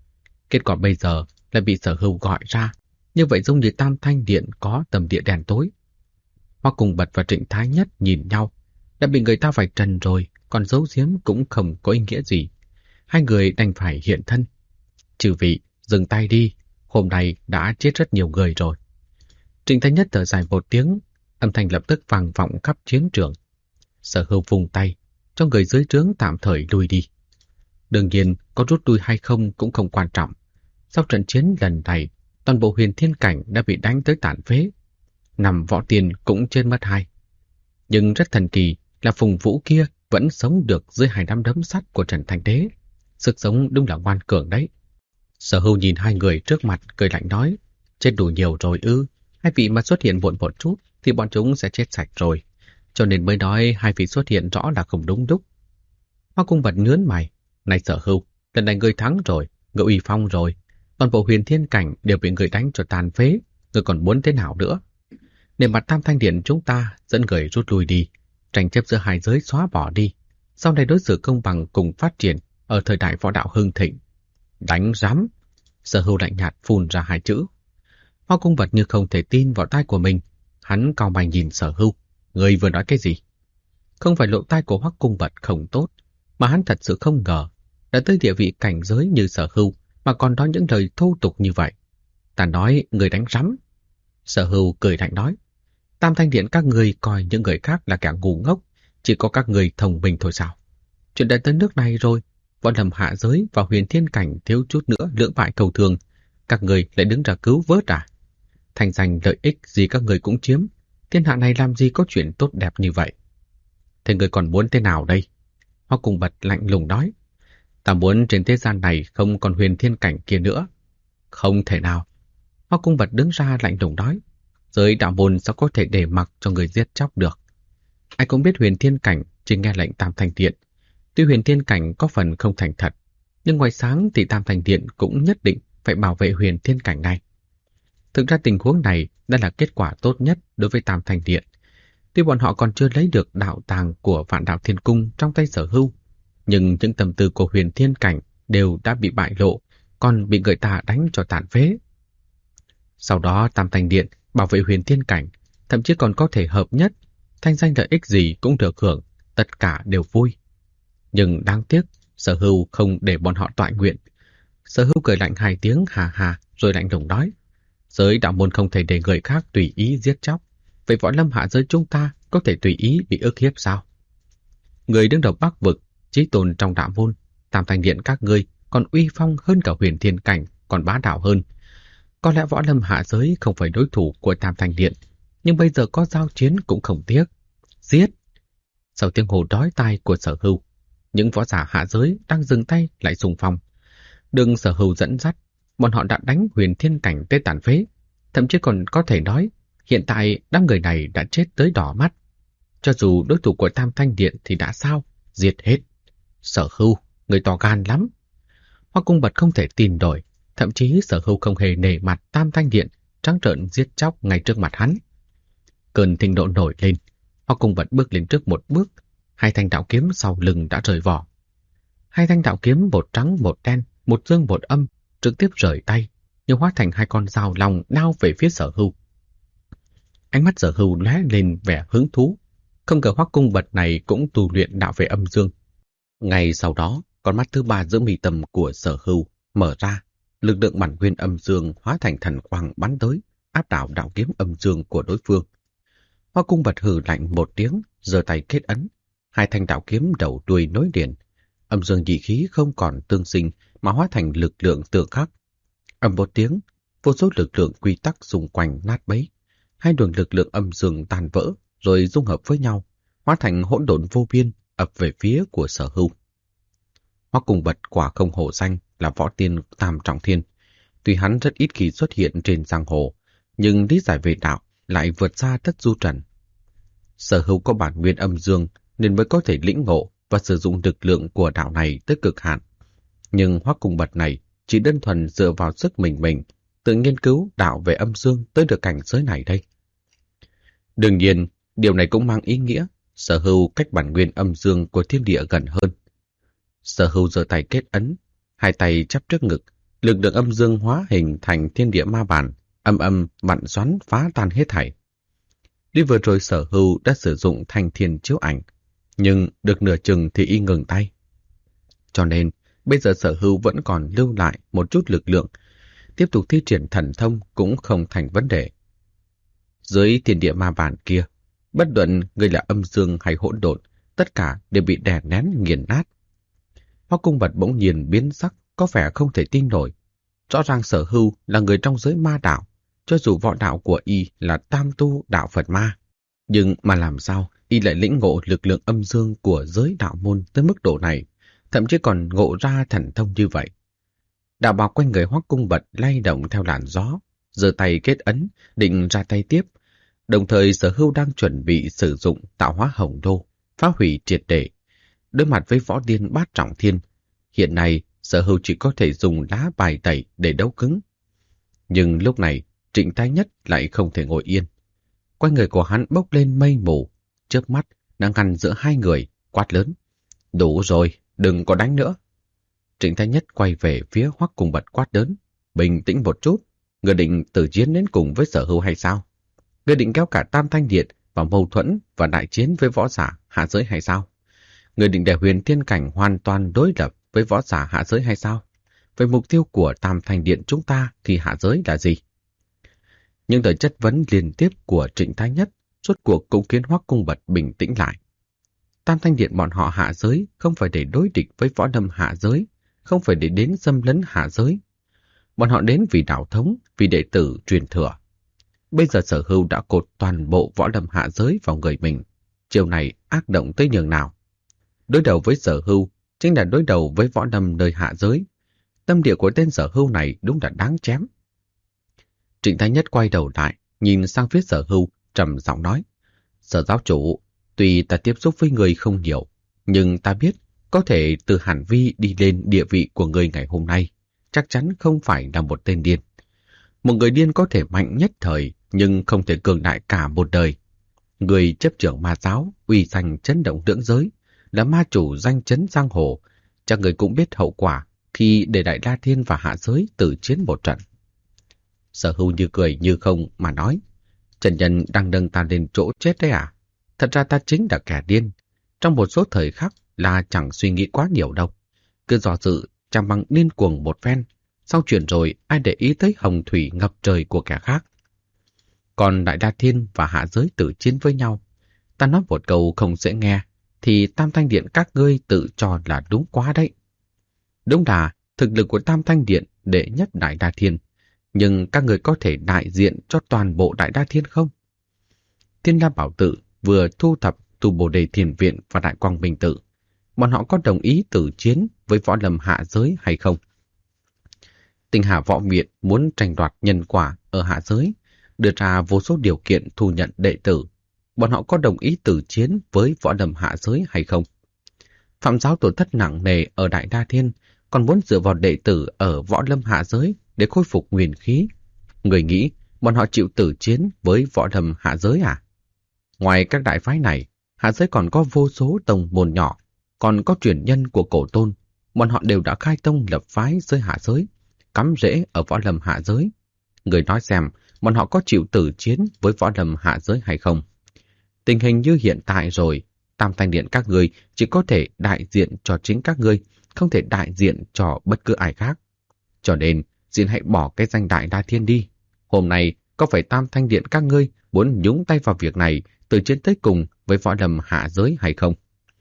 Kết quả bây giờ lại bị Sở Hưu gọi ra, như vậy giống như Tam Thanh Điện có tầm địa đèn tối. Hoắc Cung Bật và Trịnh Thái Nhất nhìn nhau, đã bị người ta vạch trần rồi, còn giấu giếm cũng không có ý nghĩa gì. Hai người đành phải hiện thân. Chư vị, dừng tay đi, hôm nay đã chết rất nhiều người rồi. Trịnh Thái Nhất thở dài một tiếng, âm thanh lập tức vang vọng khắp chiến trường. Sở Hưu vùng tay, cho người dưới trướng tạm thời lui đi. Đương nhiên, có rút lui hay không cũng không quan trọng. Sau trận chiến lần này, toàn bộ Huyền Thiên Cảnh đã bị đánh tới tàn phế. Nằm võ tiền cũng trên mất 2. Nhưng rất thần kỳ là Phùng Vũ kia vẫn sống được dưới 2 nắm đấm sắt của Trần Thành Đế. Sức sống đúng là ngoan cường đấy. Sở Hưu nhìn hai người trước mặt cười lạnh nói, chết đủ nhiều rồi ư? Hai vị mà xuất hiện muộn một chút thì bọn chúng sẽ chết sạch rồi. Cho nên mới nói hai vị xuất hiện rõ là không đúng đúc. Hoắc Cung Bật nhướng mày, này Sở Hưu, lần này ngươi thắng rồi, ngươi uy phong rồi. Toàn bộ Huyền Thiên Cảnh đều bị người đánh cho tàn phế, ngươi còn muốn thế nào nữa? Để mặt Tam Thanh Điện chúng ta dẫn người rút lui đi, tranh chấp giữa hai giới xóa bỏ đi. Sau này đối xử công bằng cùng phát triển ở thời đại võ đạo hưng thịnh. Đánh rắm! Sở Hưu lạnh nhạt phun ra 2 chữ. Hoắc Cung Bật như không thể tin vào tai của mình. Hắn cau mày nhìn Sở Hưu. Người vừa nói cái gì? Không phải lỗ tai của Hoắc Cung Bật không tốt, mà hắn thật sự không ngờ đã tới địa vị cảnh giới như Sở Hưu mà còn nói những lời thô tục như vậy. Ta nói người đánh rắm. Sở Hưu cười lạnh nói, Tam Thanh Điện các người coi những người khác là kẻ ngu ngốc, chỉ có các người thông minh thôi sao? Chuyện đã tới nước này rồi, Võ Lâm hạ giới và Huyền Thiên Cảnh thiếu chút nữa lưỡng bại cầu thường, các người lại đứng ra cứu vớt à? Thành danh lợi ích gì các người cũng chiếm, thiên hạ này làm gì có chuyện tốt đẹp như vậy? Thế người còn muốn thế nào đây? Hoắc Cung Bật lạnh lùng nói. Ta muốn trên thế gian này không còn Huyền Thiên Cảnh kia nữa. Không thể nào. Hoắc Cung Bật đứng ra lạnh lùng nói. Giới đạo môn sao có thể để mặc cho người giết chóc được? Ai cũng biết Huyền Thiên Cảnh chỉ nghe lệnh Tam Thanh Điện. Tuy Huyền Thiên Cảnh có phần không thành thật, nhưng ngoài sáng thì Tam Thanh Điện cũng nhất định phải bảo vệ Huyền Thiên Cảnh này. Thực ra tình huống này đã là kết quả tốt nhất đối với Tam Thanh Điện. Tuy bọn họ còn chưa lấy được đạo tàng của Vạn Đạo Thiên Cung trong tay Sở Hưu, nhưng những tâm tư của Huyền Thiên Cảnh đều đã bị bại lộ, còn bị người ta đánh cho tàn phế. Sau đó Tam Thanh Điện bảo vệ Huyền Thiên Cảnh, thậm chí còn có thể hợp nhất, thanh danh lợi ích gì cũng được hưởng, tất cả đều vui. Nhưng đáng tiếc, Sở Hưu không để bọn họ toại nguyện. Sở Hưu cười lạnh 2 tiếng hà hà rồi lạnh lùng nói. Giới đạo môn không thể để người khác tùy ý giết chóc. Vậy Võ Lâm hạ giới chúng ta có thể tùy ý bị ức hiếp sao? Người đứng đầu Bắc vực, chí tôn trong đạo môn, Tam Thanh Điện các ngươi còn uy phong hơn cả Huyền Thiên Cảnh, còn bá đạo hơn. Có lẽ Võ Lâm hạ giới không phải đối thủ của Tam Thanh Điện, nhưng bây giờ có giao chiến cũng không tiếc. Giết! Sau tiếng hô đói tai của Sở Hưu, những võ giả hạ giới đang dừng tay lại xung phong. Đừng Sở Hưu dẫn dắt, bọn họ đã đánh Huyền Thiên Cảnh tới tàn phế, thậm chí còn có thể nói hiện tại đám người này đã chết tới đỏ mắt. Cho dù đối thủ của Tam Thanh Điện thì đã sao, diệt hết. Sở Hưu, người to gan lắm. Hoắc Cung Bật không thể tin nổi, thậm chí Sở Hưu không hề nể mặt Tam Thanh Điện, trắng trợn giết chóc ngay trước mặt hắn. Cơn thịnh nộ nổi lên, Hoắc Cung Bật bước lên trước một bước, 2 thanh đạo kiếm sau lưng đã rời vỏ. 2 thanh đạo kiếm một trắng một đen, một dương một âm, trực tiếp rời tay, nhưng hóa thành 2 con dao long đao về phía Sở Hưu. Ánh mắt Sở Hưu lóe lên vẻ hứng thú, không ngờ Hoắc Cung Bật này cũng tu luyện đạo về âm dương. Ngay sau đó, con mắt thứ 3 giữa mi tâm của Sở Hưu mở ra, lực lượng bản nguyên âm dương hóa thành thần quang bắn tới, áp đảo đạo kiếm âm dương của đối phương. Hoắc Cung Bật hừ lạnh một tiếng, giơ tay kết ấn, 2 thanh đạo kiếm đầu đuôi nối liền, âm dương dị khí không còn tương sinh mà hóa thành lực lượng tương khắc. Ầm một tiếng, vô số lực lượng quy tắc xung quanh nát bấy, 2 luồng lực lượng âm dương tan vỡ rồi dung hợp với nhau, hóa thành hỗn độn vô biên ập về phía của Sở Hưu. Hoắc Cung Bật quả không hổ danh là võ tiên tam trọng thiên, tuy hắn rất ít khi xuất hiện trên giang hồ, nhưng lý giải về đạo lại vượt xa Thất Du Trần. Sở Hưu có bản nguyên âm dương nên mới có thể lĩnh ngộ và sử dụng lực lượng của đạo này tới cực hạn. Nhưng Hoắc Cung Bật này chỉ đơn thuần dựa vào sức mình tự nghiên cứu đạo về âm dương tới được cảnh giới này đây. Đương nhiên, điều này cũng mang ý nghĩa Sở Hưu cách bản nguyên âm dương của thiên địa gần hơn. Sở Hưu giơ tay kết ấn, 2 tay chắp trước ngực, lực lượng âm dương hóa hình thành thiên địa ma bản, âm âm vặn xoắn phá tan hết thảy. Đi vừa rồi Sở Hưu đã sử dụng thanh thiên chiếu ảnh, nhưng được nửa chừng thì y ngừng tay. Cho nên, bây giờ Sở Hưu vẫn còn lưu lại một chút lực lượng, tiếp tục thi triển thần thông cũng không thành vấn đề. Dưới thiên địa ma bản kia, bất luận người là âm dương hay hỗn độn, tất cả đều bị đè nén nghiền nát. Hoắc Cung Bật bỗng nhiên biến sắc, có vẻ không thể tin nổi. Rõ ràng Sở Hưu là người trong giới ma đạo, cho dù võ đạo của y là tam tu đạo Phật ma. Nhưng mà làm sao y lại lĩnh ngộ lực lượng âm dương của giới đạo môn tới mức độ này, thậm chí còn ngộ ra thần thông như vậy. Đạo bào quanh người Hoắc Cung Bật lay động theo làn gió, giơ tay kết ấn, định ra tay tiếp. Đồng thời Sở Hưu đang chuẩn bị sử dụng tạo hóa hồng đô, phá hủy triệt để. Đối mặt với võ tiên bát trọng thiên, hiện nay Sở Hưu chỉ có thể dùng lá bài tẩy để đấu cứng. Nhưng lúc này, Trịnh Thái Nhất lại không thể ngồi yên. Quanh người của hắn bốc lên mây mù, chớp mắt đang ngăn giữa 2 người, quát lớn. Đủ rồi, đừng có đánh nữa. Trịnh Thái Nhất quay về phía Hoắc Cung Bật quát lớn. Bình tĩnh một chút, người định tử chiến đến cùng với Sở Hưu hay sao? Người định kéo cả Tam Thanh Điện vào mâu thuẫn và đại chiến với võ giả hạ giới hay sao? Người định để Huyền Thiên Cảnh hoàn toàn đối lập với võ giả hạ giới hay sao? Vậy mục tiêu của Tam Thanh Điện chúng ta thì hạ giới là gì? Những lời chất vấn liên tiếp của Trịnh Thái Nhất rốt cuộc cũng khiến Hoắc Cung Bật bình tĩnh lại. Tam Thanh Điện bọn họ hạ giới không phải để đối địch với võ lâm hạ giới, không phải để đến xâm lấn hạ giới. Bọn họ đến vì đạo thống, vì đệ tử truyền thừa. Bây giờ Sở Hưu đã cột toàn bộ võ lâm hạ giới vào người mình. Chiều này ác động tới nhường nào. Đối đầu với Sở Hưu chính là đối đầu với võ lâm nơi hạ giới. Tâm địa của tên Sở Hưu này đúng là đáng chém. Trịnh Thái Nhất quay đầu lại, nhìn sang phía Sở Hưu, trầm giọng nói: Sở giáo chủ, tuy ta tiếp xúc với người không nhiều, nhưng ta biết có thể từ Hàn Vi đi lên địa vị của người ngày hôm nay, chắc chắn không phải là một tên điên. Một người điên có thể mạnh nhất thời, nhưng không thể cường đại cả một đời. Người chấp trưởng ma giáo, uy danh chấn động lưỡng giới, là ma chủ danh chấn giang hồ, chắc người cũng biết hậu quả khi để Đại La Thiên và hạ giới tử chiến một trận. Sở Hưu như cười như không mà nói: Trần Nhân đang nâng ta lên chỗ chết đấy à? Thật ra ta chính là kẻ điên. Trong một số thời khắc là chẳng suy nghĩ quá nhiều đâu. Cứ dò dự chẳng bằng điên cuồng một phen. Sau chuyện rồi ai để ý tới hồng thủy ngập trời của kẻ khác. Còn Đại La Thiên và hạ giới tử chiến với nhau, ta nói một câu không dễ nghe, thì Tam Thanh Điện các ngươi tự cho là đúng quá đấy. Đúng là thực lực của Tam Thanh Điện đệ nhất Đại La Thiên, nhưng các người có thể đại diện cho toàn bộ Đại La Thiên không? Thiên La Bảo Tự vừa thu thập Tu Bồ Đề Thiền Viện và Đại Quang Minh Tự, bọn họ có đồng ý tử chiến với võ lâm hạ giới hay không? Tinh Hà Võ Viện muốn tranh đoạt nhân quả ở hạ giới, đưa ra vô số điều kiện thu nhận đệ tử. Bọn họ có đồng ý tử chiến với võ lâm hạ giới hay không? Phạm giáo tổn thất nặng nề ở Đại La Thiên, còn muốn dựa vào đệ tử ở võ lâm hạ giới để khôi phục nguyên khí. Người nghĩ bọn họ chịu tử chiến với võ lâm hạ giới à? Ngoài các đại phái này, hạ giới còn có vô số tông môn nhỏ, còn có truyền nhân của cổ tôn. Bọn họ đều đã khai tông lập phái dưới hạ giới, cắm rễ ở võ lâm hạ giới. Người nói xem, bọn họ có chịu tử chiến với võ lâm hạ giới hay không? Tình hình như hiện tại rồi, Tam Thanh Điện các ngươi chỉ có thể đại diện cho chính các ngươi, không thể đại diện cho bất cứ ai khác. Cho nên, xin hãy bỏ cái danh Đại La Thiên đi. Hôm nay, có phải Tam Thanh Điện các ngươi muốn nhúng tay vào việc này, từ chiến tới cùng với võ lâm hạ giới hay không?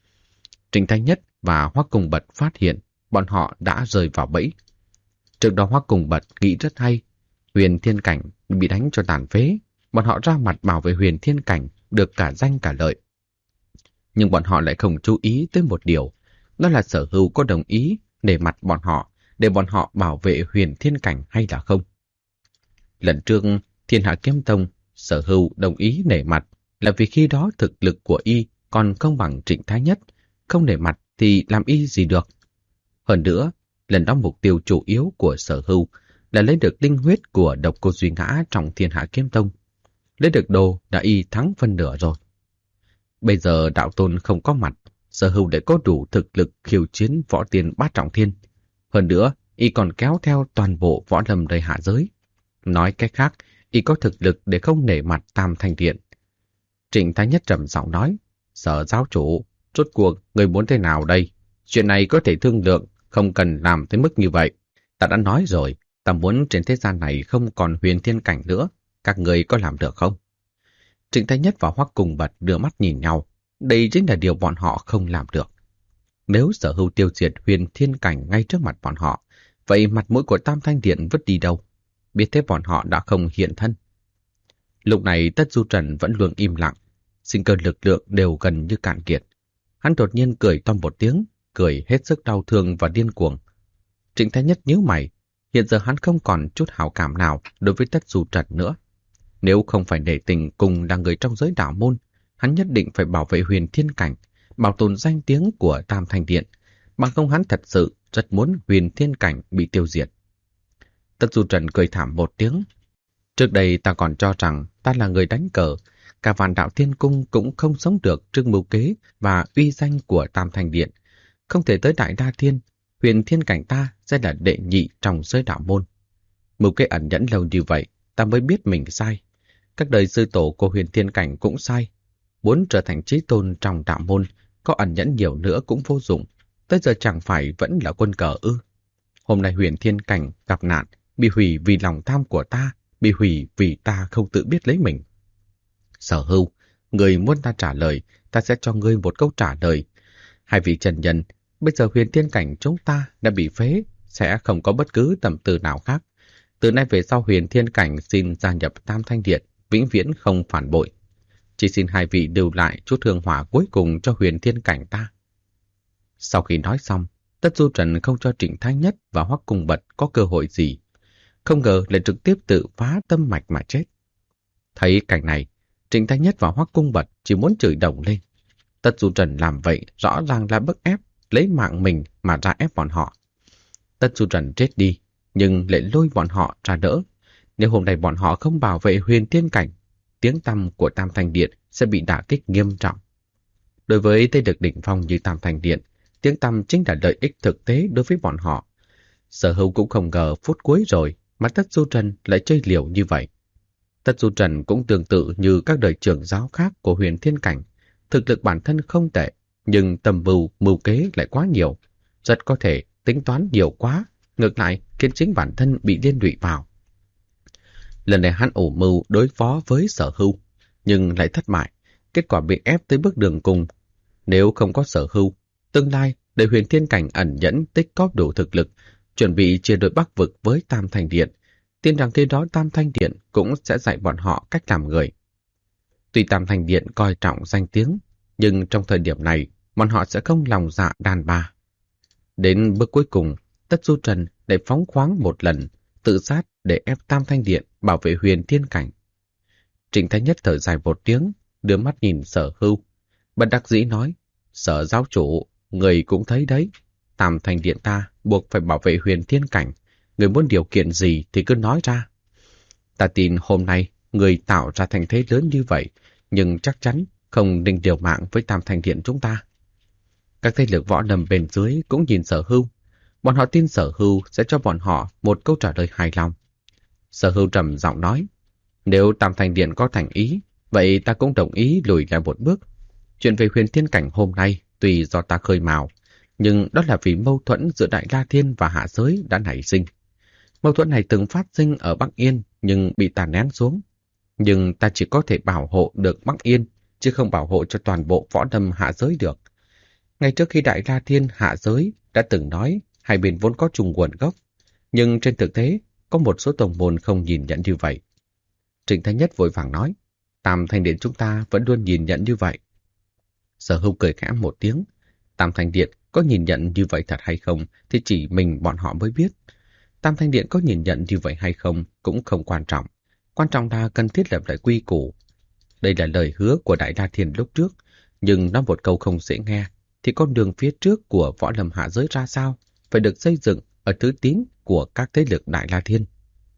Trịnh Thái Nhất và Hoắc Cùng Bật phát hiện bọn họ đã rơi vào bẫy. Trước đó Hoắc Cùng Bật nghĩ rất hay. Huyền Thiên Cảnh bị đánh cho tàn phế, bọn họ ra mặt bảo vệ Huyền Thiên Cảnh được cả danh cả lợi. Nhưng bọn họ lại không chú ý tới một điều, đó là Sở Hưu có đồng ý để mặt bọn họ, để bọn họ bảo vệ Huyền Thiên Cảnh hay là không. Lần trước Thiên Hạ Kiếm Tông, Sở Hưu đồng ý nể mặt là vì khi đó thực lực của y còn không bằng Trịnh Thái Nhất, không nể mặt thì làm y gì được. Hơn nữa, lần đó mục tiêu chủ yếu của Sở Hưu là lấy được linh huyết của Độc Cô Duy Ngã trong Thiên Hạ Kiếm Tông. Lấy được đồ đã y thắng phân nửa rồi. Bây giờ đạo tôn không có mặt, Sở Hưu để có đủ thực lực khiêu chiến võ tiên bát trọng thiên. Hơn nữa, y còn kéo theo toàn bộ võ lâm đầy hạ giới. Nói cách khác, y có thực lực để không nể mặt Tam Thanh Điện. Trịnh Thái Nhất trầm giọng nói: Sở giáo chủ, rốt cuộc người muốn thế nào đây? Chuyện này có thể thương lượng, không cần làm tới mức như vậy. Ta đã nói rồi, ta muốn trên thế gian này không còn Huyền Thiên Cảnh nữa. Các người có làm được không? Trịnh Thái Nhất và Hoắc Cùng Bật đưa mắt nhìn nhau. Đây chính là điều bọn họ không làm được. Nếu Sở Hưu tiêu diệt Huyền Thiên Cảnh ngay trước mặt bọn họ, vậy mặt mũi của Tam Thanh Điện vứt đi đâu? Biết thế bọn họ đã không hiện thân. Lúc này Tất Du Trần vẫn luôn im lặng, sinh cơ lực lượng đều gần như cạn kiệt. Hắn đột nhiên cười to một tiếng, cười hết sức đau thương và điên cuồng. Trịnh Thái Nhất nhíu mày, hiện giờ hắn không còn chút hảo cảm nào đối với Tất Du Trần nữa. Nếu không phải nể tình cùng là người trong giới đạo môn, hắn nhất định phải bảo vệ Huyền Thiên Cảnh, bảo tồn danh tiếng của Tam Thanh Điện, bằng không hắn thật sự rất muốn Huyền Thiên Cảnh bị tiêu diệt. Tất Du Trần cười thảm một tiếng. Trước đây ta còn cho rằng ta là người đánh cờ, cả Vạn Đạo Thiên Cung cũng không sống được trước mưu kế và uy danh của Tam Thanh Điện. Không thể tới Đại La Thiên, Huyền Thiên Cảnh ta sẽ là đệ nhị trong giới đạo môn. Mưu kế ẩn nhẫn lâu như vậy, ta mới biết mình sai. Các đời sư tổ của Huyền Thiên Cảnh cũng sai. Muốn trở thành chí tôn trong đạo môn, có ẩn nhẫn nhiều nữa cũng vô dụng. Tới giờ chẳng phải vẫn là quân cờ ư? Hôm nay Huyền Thiên Cảnh gặp nạn, bị hủy vì lòng tham của ta, bị hủy vì ta không tự biết lấy mình. Sở Hưu, người muốn ta trả lời, ta sẽ cho ngươi một câu trả lời. Hai vị trần nhân, bây giờ huyền thiên cảnh chúng ta đã bị phế, sẽ không có bất cứ tâm tư nào khác. Từ nay về sau huyền thiên cảnh xin gia nhập Tam Thanh Điện, vĩnh viễn không phản bội. Chỉ xin hai vị lưu lại chút hương hỏa cuối cùng cho huyền thiên cảnh ta. Sau khi nói xong, Tất Du Trần không cho Trịnh Thái Nhất và Hoắc Cung Bật có cơ hội gì. Không ngờ lại trực tiếp tự phá tâm mạch mà chết. Thấy cảnh này, Trịnh Thái Nhất và Hoắc Cung Bật chỉ muốn chửi đồng lên. Tất Du Trần làm vậy rõ ràng là bức ép, lấy mạng mình mà ra ép bọn họ. Tất Du Trần chết đi, nhưng lại lôi bọn họ ra đỡ. Nếu hôm nay bọn họ không bảo vệ huyền thiên cảnh, tiếng tăm của Tam Thanh Điện sẽ bị đả kích nghiêm trọng. Đối với thế lực đỉnh phong như Tam Thanh Điện, tiếng tăm chính là lợi ích thực tế đối với bọn họ. Sở Hữu cũng không ngờ phút cuối rồi mà Tất Du Trần lại chơi liều như vậy. Tất Du Trần cũng tương tự như các đời trưởng giáo khác của huyền thiên cảnh. Thực lực bản thân không tệ, nhưng tầm mưu kế lại quá nhiều. Rất có thể tính toán nhiều quá, ngược lại khiến chính bản thân bị liên lụy vào. Lần này hắn ủ mưu đối phó với Sở Hữu, nhưng lại thất bại, kết quả bị ép tới bước đường cùng. Nếu không có Sở Hữu, tương lai để huyền thiên cảnh ẩn nhẫn tích cóp đủ thực lực, chuẩn bị chia đôi Bắc vực với Tam Thanh Điện, tin rằng khi đó Tam Thanh Điện cũng sẽ dạy bọn họ cách làm người. Tuy Tam Thanh Điện coi trọng danh tiếng, nhưng trong thời điểm này, bọn họ sẽ không lòng dạ đàn bà. Đến bước cuối cùng, Tất Du Trần để phóng khoáng một lần, tự sát để ép Tam Thanh Điện bảo vệ huyền thiên cảnh. Trịnh Thái Nhất thở dài một tiếng, đưa mắt nhìn Sở Hữu, bất đắc dĩ nói: Sở giáo chủ, người cũng thấy đấy, Tam Thanh Điện ta buộc phải bảo vệ huyền thiên cảnh, người muốn điều kiện gì thì cứ nói ra. Ta tin hôm nay người tạo ra thành thế lớn như vậy, nhưng chắc chắn không định điều mạng với Tam Thanh Điện chúng ta. Các thế lực võ lâm bên dưới cũng nhìn Sở Hữu, bọn họ tin Sở Hữu sẽ cho bọn họ một câu trả lời hài lòng. Sở Hữu trầm giọng nói: Nếu Tam Thanh Điện có thành ý, vậy ta cũng đồng ý lùi lại một bước. Chuyện về huyền thiên cảnh hôm nay tuy do ta khơi mào, nhưng đó là vì mâu thuẫn giữa Đại La Thiên và hạ giới đã nảy sinh. Mâu thuẫn này từng phát sinh ở Bắc Yên nhưng bị ta nén xuống. Nhưng ta chỉ có thể bảo hộ được Bắc Yên, chứ không bảo hộ cho toàn bộ võ lâm hạ giới được. Ngay trước khi Đại La Thiên hạ giới đã từng nói hai bên vốn có chung nguồn gốc, nhưng trên thực tế có một số tông môn không nhìn nhận như vậy. Trịnh Thái Nhất vội vàng nói: Tam Thanh Điện chúng ta vẫn luôn nhìn nhận như vậy. Sở Hữu cười khẽ một tiếng: Tam Thanh Điện có nhìn nhận như vậy thật hay không thì chỉ mình bọn họ mới biết. Tam Thanh Điện có nhìn nhận như vậy hay không cũng không quan trọng. Quan trọng là cần thiết lập lại quy củ. Đây là lời hứa của Đại La Thiên lúc trước, nhưng nói một câu không dễ nghe, thì con đường phía trước của võ lâm hạ giới ra sao, phải được xây dựng ở thứ tín của các thế lực Đại La Thiên.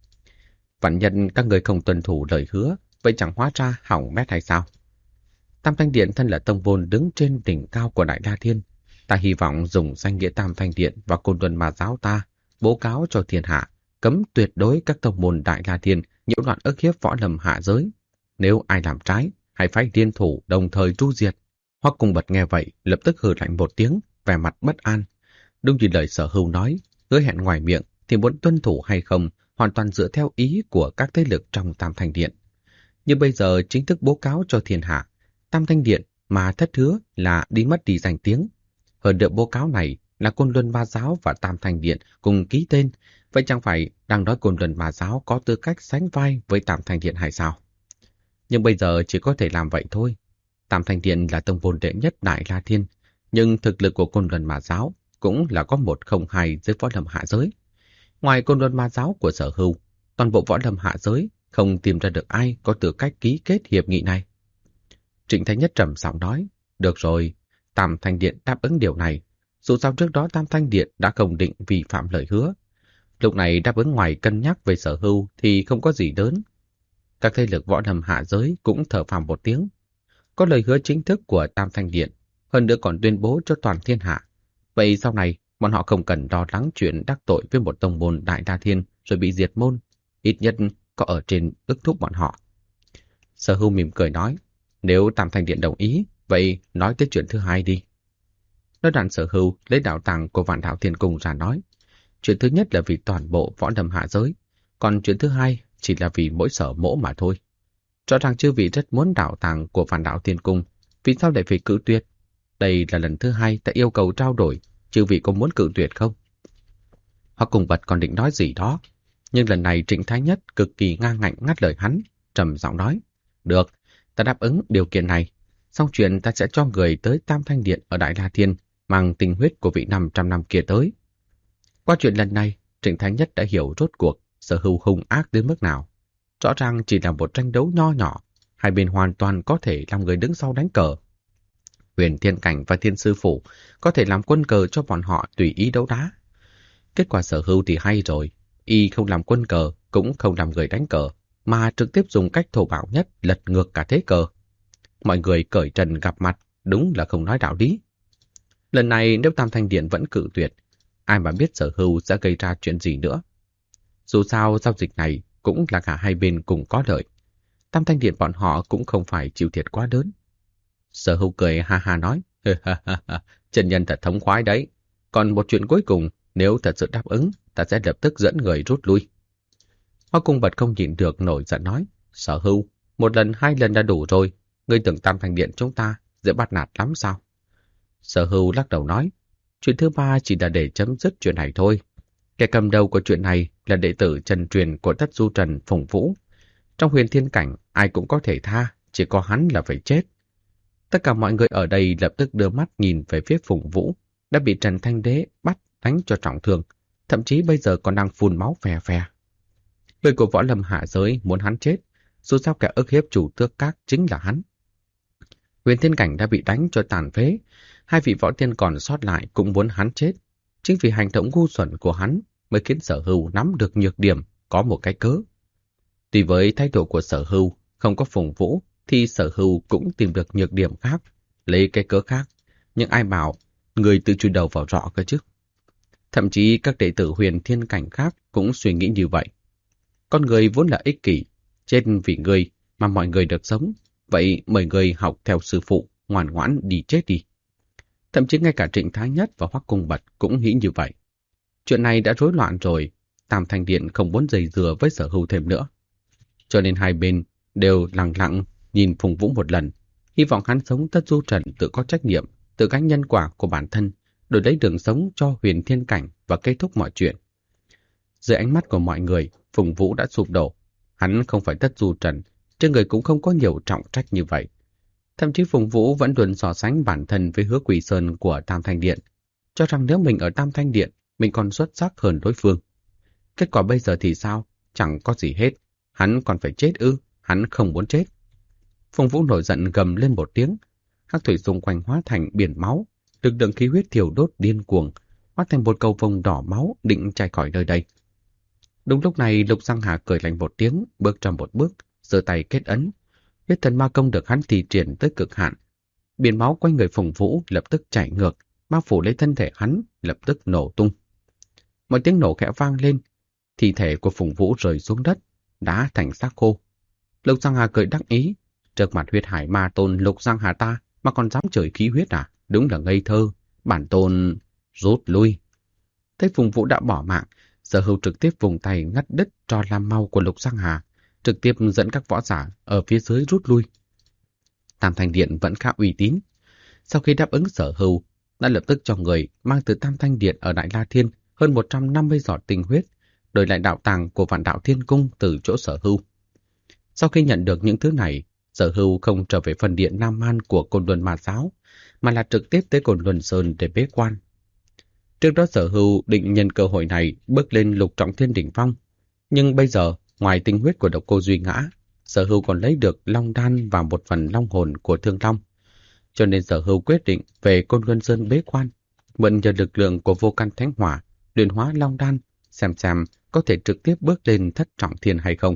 Vạn nhân các người không tuân thủ lời hứa, vậy chẳng hóa ra hỏng mét hay sao? Tam Thanh Điện thân là tông môn đứng trên đỉnh cao của Đại La Thiên. Ta hy vọng dùng danh nghĩa Tam Thanh Điện và Côn Luân Ma Giáo ta bố cáo cho thiên hạ, cấm tuyệt đối các tông môn Đại La Thiên nhiễu loạn ức hiếp võ lâm hạ giới. Nếu ai làm trái, hãy phải liên thủ đồng thời tru diệt. Hoắc Cung Bật nghe vậy, lập tức hừ lạnh một tiếng, vẻ mặt bất an. Đúng như lời Sở Hữu nói, hứa hẹn ngoài miệng thì muốn tuân thủ hay không hoàn toàn dựa theo ý của các thế lực trong Tam Thanh Điện. Nhưng bây giờ chính thức bố cáo cho thiên hạ, Tam Thanh Điện mà thất hứa là đi mất đi danh tiếng. Hơn nữa bố cáo này là Côn Luân Ma Giáo và Tam Thanh Điện cùng ký tên, vậy chẳng phải đang nói Côn Luân Ma Giáo có tư cách sánh vai với Tam Thanh Điện hay sao? Nhưng bây giờ chỉ có thể làm vậy thôi. Tam Thanh Điện là tông môn đệ nhất Đại La Thiên, nhưng thực lực của Côn Luân Ma Giáo cũng là có 102 dưới võ lâm hạ giới. Ngoài Côn Luân Ma Giáo của Sở Hữu, toàn bộ võ lâm hạ giới không tìm ra được ai có tư cách ký kết hiệp nghị này. Trịnh Thái Nhất trầm giọng nói: Được rồi, Tam Thanh Điện đáp ứng điều này. Dù sao trước đó Tam Thanh Điện đã không định vi phạm lời hứa. Lúc này đáp ứng ngoài cân nhắc về Sở Hữu thì không có gì lớn. Các thế lực võ lâm hạ giới cũng thở phào một tiếng. Có lời hứa chính thức của Tam Thanh Điện, hơn nữa còn tuyên bố cho toàn thiên hạ. Vậy sau này, bọn họ không cần lo lắng chuyện đắc tội với một tông môn Đại La Thiên rồi bị diệt môn. Ít nhất có ở trên ức thúc bọn họ. Sở Hữu mỉm cười nói: Nếu Tam Thanh Điện đồng ý, vậy nói tới chuyện thứ hai đi. Nói đoạn Sở Hữu lấy đạo tàng của Vạn Đạo Thiên Cung ra nói: Chuyện thứ nhất là vì toàn bộ võ lâm hạ giới, còn chuyện thứ hai chỉ là vì mỗi Sở Mỗ mà thôi. Rõ ràng chư vị rất muốn đạo tàng của Vạn Đạo Thiên Cung, Vì sao lại phải cự tuyệt? Đây là lần thứ 2 ta yêu cầu trao đổi, chư vị có muốn cự tuyệt không? Hoắc Cùng Bật còn định nói gì đó, nhưng lần này Trịnh Thái Nhất cực kỳ ngang ngạnh ngắt lời hắn, trầm giọng nói: được, ta đáp ứng điều kiện này. Xong chuyện ta sẽ cho người tới Tam Thanh Điện ở Đại La Thiên mang tinh huyết của vị 500 năm kia tới. Qua chuyện lần này, Trịnh Thái Nhất đã hiểu rốt cuộc Sở Hưu hung ác đến mức nào. Rõ ràng chỉ là một tranh đấu nho nhỏ, hai bên hoàn toàn có thể làm người đứng sau đánh cờ. Huyền Thiên Cảnh và Thiên Sư Phủ có thể làm quân cờ cho bọn họ tùy ý đấu đá. Kết quả Sở Hưu thì hay rồi, y không làm quân cờ, cũng không làm người đánh cờ, mà trực tiếp dùng cách thô bạo nhất lật ngược cả thế cờ. Mọi người cởi trần gặp mặt, đúng là không nói đạo lý. Lần này nếu Tam Thanh Điện vẫn cự tuyệt, ai mà biết Sở Hưu sẽ gây ra chuyện gì nữa. Dù sao giao dịch này cũng là cả hai bên cùng có lợi. Tam Thanh Điện bọn họ cũng không phải chịu thiệt quá lớn. Sở Hưu cười ha ha nói: chân nhân thật thống khoái đấy. Còn một chuyện cuối cùng, nếu thật sự đáp ứng, ta sẽ lập tức dẫn người rút lui. Hoắc Cung Bật không nhịn được nổi giận nói: Sở Hưu, một lần 2 lần đã đủ rồi. Ngươi tưởng Tam Thanh Điện chúng ta dễ bắt nạt lắm sao? Sở Hưu lắc đầu nói: chuyện thứ 3 chỉ là để chấm dứt chuyện này thôi. Kẻ cầm đầu của chuyện này là đệ tử chân truyền của Thất Du Trần Phùng Vũ. Trong Huyền Thiên Cảnh, ai cũng có thể tha, chỉ có hắn là phải chết. Tất cả mọi người ở đây lập tức đưa mắt nhìn về phía Phùng Vũ, đã bị Trần Thanh Đế bắt đánh cho trọng thương, thậm chí bây giờ còn đang phun máu phè phè. Người của võ lâm hạ giới muốn hắn chết, dù sao kẻ ức hiếp chủ tước các chính là hắn. Huyền Thiên Cảnh đã bị đánh cho tàn phế, 2 vị võ tiên còn sót lại cũng muốn hắn chết. Chính vì hành động ngu xuẩn của hắn mới khiến Sở Hưu nắm được nhược điểm, có một cái cớ. Tuy với thái độ của Sở Hưu không có Phùng Vũ, thì Sở Hưu cũng tìm được nhược điểm khác, lấy cái cớ khác. Nhưng ai bảo người tự chui đầu vào rọ cơ chứ? Thậm chí các đệ tử Huyền Thiên Cảnh khác cũng suy nghĩ như vậy. Con người vốn là ích kỷ, chết vì người mà mọi người được sống, vậy mời người học theo sư phụ, ngoan ngoãn đi chết đi. Thậm chí ngay cả Trịnh Thái Nhất và Hoắc Cung Bật cũng nghĩ như vậy. Chuyện này đã rối loạn rồi, Tam Thanh Điện không muốn giày dừa với Sở Hưu thêm nữa. Cho nên hai bên đều lặng lặng nhìn Phùng Vũ một lần, hy vọng hắn sống Thất Du Trần tự có trách nhiệm, tự gánh nhân quả của bản thân, đổi lấy đường sống cho Huyền Thiên Cảnh và kết thúc mọi chuyện. Dưới ánh mắt của mọi người, Phùng Vũ đã sụp đổ. Hắn không phải Thất Du Trần, trên người cũng không có nhiều trọng trách như vậy. Thậm chí Phùng Vũ vẫn luôn so sánh bản thân với Hứa Quỷ Sơn của Tam Thanh Điện, cho rằng nếu mình ở Tam Thanh Điện, mình còn xuất sắc hơn đối phương. Kết quả bây giờ thì sao? Chẳng có gì hết. Hắn còn phải chết ư? Hắn không muốn chết. Phùng Vũ nổi giận gầm lên một tiếng. Hắc thủy xung quanh hóa thành biển máu, lực lượng khí huyết thiêu đốt điên cuồng, hóa thành một cầu vồng đỏ máu định chạy khỏi nơi đây. Đúng lúc này, Lục Giang Hà cười lạnh một tiếng, bước ra một bước, giơ tay kết ấn. Huyết thần ma công được hắn thi triển tới cực hạn. Biển máu quanh người Phùng Vũ lập tức chảy ngược, bao phủ lấy thân thể hắn, lập tức nổ tung. Một tiếng nổ khẽ vang lên, thi thể của Phùng Vũ rơi xuống đất, đá thành xác khô. Lục Giang Hà cười đắc ý, trước mặt huyết hải ma tôn Lục Giang Hà ta mà còn dám chửi khí huyết à? Đúng là ngây thơ, bản tôn rút lui. Thấy Phùng Vũ đã bỏ mạng, Sở Hưu trực tiếp vùng tay ngắt đứt tro lam mau của Lục Giang Hà, trực tiếp dẫn các võ giả ở phía dưới rút lui. Tam Thanh Điện vẫn khá uy tín. Sau khi đáp ứng Sở Hưu, đã lập tức cho người mang từ Tam Thanh Điện ở Đại La Thiên hơn 150 giọt tinh huyết, đổi lại đạo tàng của Vạn Đạo Thiên Cung từ chỗ Sở Hưu. Sau khi nhận được những thứ này, Sở Hưu không trở về phần điện Nam Man của Côn Luân Ma Giáo, mà là trực tiếp tới Côn Luân Sơn để bế quan. Trước đó Sở Hưu định nhân cơ hội này bước lên Lục Trọng Thiên đỉnh phong, nhưng bây giờ ngoài tinh huyết của Độc Cô Duy Ngã, Sở Hưu còn lấy được Long Đan và một phần long hồn của Thương Long, cho nên Sở Hưu quyết định về Côn Luân Sơn bế quan, mượn nhờ lực lượng của Vô Căn Thánh Hỏa luyện hóa Long Đan, xem có thể trực tiếp bước lên Thất Trọng Thiên hay không.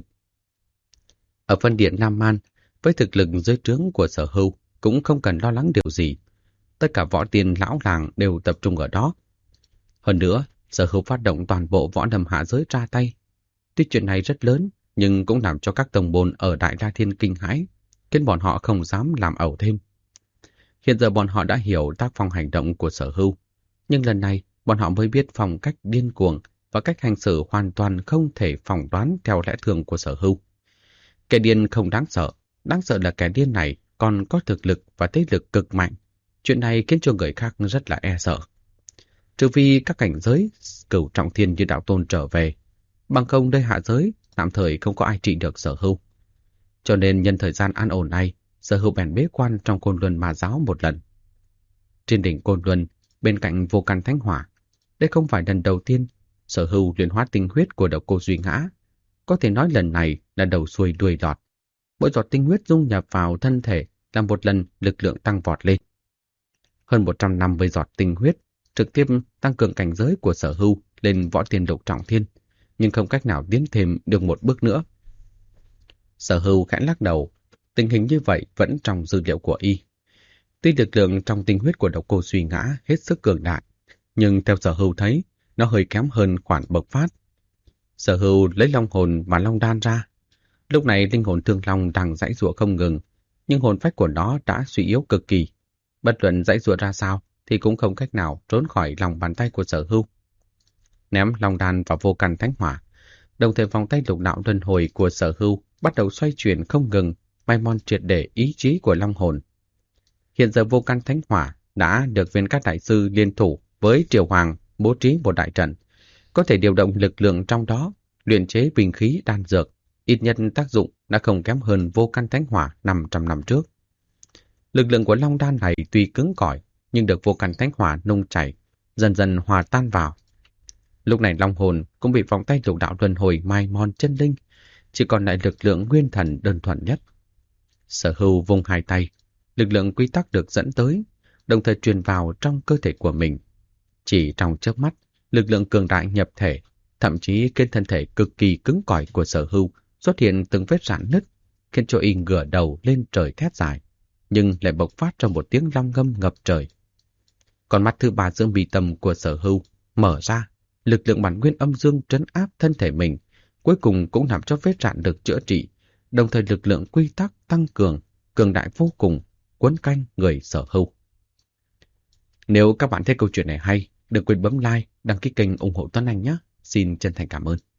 Ở phân điện Nam Man, với thực lực dưới trướng của Sở Hưu cũng không cần lo lắng điều gì. Tất cả võ tiên lão làng đều tập trung ở đó. Hơn nữa, Sở Hưu phát động toàn bộ võ lâm hạ giới ra tay. Tuy chuyện này rất lớn, nhưng cũng làm cho các tông môn ở Đại La Thiên kinh hãi, khiến bọn họ không dám làm ẩu thêm. Hiện giờ bọn họ đã hiểu tác phong hành động của Sở Hưu, nhưng lần này bọn họ mới biết phong cách điên cuồng và cách hành xử hoàn toàn không thể phỏng đoán theo lẽ thường của Sở Hưu. Kẻ điên không đáng sợ là kẻ điên này còn có thực lực và thế lực cực mạnh. Chuyện này khiến cho người khác rất là e sợ. Trừ phi các cảnh giới cửu trọng thiên như đạo tôn trở về, bằng không nơi hạ giới tạm thời không có ai trị được Sở Hưu. Cho nên nhân thời gian an ổn này, Sở Hưu bèn bế quan trong Côn Luân Ma giáo một lần. Trên đỉnh Côn Luân, bên cạnh vô căn thánh hỏa, đây không phải lần đầu tiên Sở Hưu luyện hóa tinh huyết của Độc Cô Duy Ngã. Có thể nói lần này là đầu xuôi đuôi lọt. Mỗi giọt tinh huyết dung nhập vào thân thể làm một lần lực lượng tăng vọt lên. Hơn 150 giọt tinh huyết trực tiếp tăng cường cảnh giới của Sở Hưu lên võ tiên lục trọng thiên, nhưng không cách nào tiến thêm được một bước nữa. Sở Hưu khẽ lắc đầu, tình hình như vậy vẫn trong dữ liệu của y. Tuy lực lượng trong tinh huyết của Độc Cô Duy Ngã hết sức cường đại, nhưng theo Sở Hưu thấy, nó hơi kém hơn khoản bộc phát. Sở Hưu lấy long hồn và long đan ra. Lúc này linh hồn thương long đang giãy giụa không ngừng, nhưng hồn phách của nó đã suy yếu cực kỳ. Bất luận giãy giụa ra sao thì cũng không cách nào trốn khỏi lòng bàn tay của Sở Hưu. Ném long đan vào vô căn thánh hỏa, đồng thời vòng tay lục đạo luân hồi của Sở Hưu bắt đầu xoay chuyển không ngừng, mai mòn triệt để ý chí của long hồn. Hiện giờ vô căn thánh hỏa đã được viên các đại sư liên thủ với Triều Hoàng bố trí một đại trận, có thể điều động lực lượng trong đó, luyện chế binh khí đan dược, ít nhất tác dụng đã không kém hơn vô căn thánh hỏa 500 năm trước. Lực lượng của long đan này tuy cứng cỏi, nhưng được vô căn thánh hỏa nung chảy, dần dần hòa tan vào. Lúc này long hồn cũng bị vòng tay lục đạo luân hồi mai mòn chân linh, chỉ còn lại lực lượng nguyên thần đơn thuần nhất. Sở Hưu vung hai tay, lực lượng quy tắc được dẫn tới, đồng thời truyền vào trong cơ thể của mình. Chỉ trong chớp mắt, lực lượng cường đại nhập thể, thậm chí trên thân thể cực kỳ cứng cỏi của Sở Hưu xuất hiện từng vết rạn nứt, khiến cho y ngửa đầu lên trời thét dài, nhưng lại bộc phát ra một tiếng long ngâm ngập trời. Còn mắt thứ ba dương bì tâm của Sở Hưu mở ra, lực lượng bản nguyên âm dương trấn áp thân thể mình, cuối cùng cũng làm cho vết rạn được chữa trị, đồng thời lực lượng quy tắc tăng cường, cường đại vô cùng, quấn quanh người Sở Hưu. Nếu các bạn thấy câu chuyện này hay, đừng quên bấm like, đăng ký kênh ủng hộ Tuấn Anh nhé. Xin chân thành cảm ơn.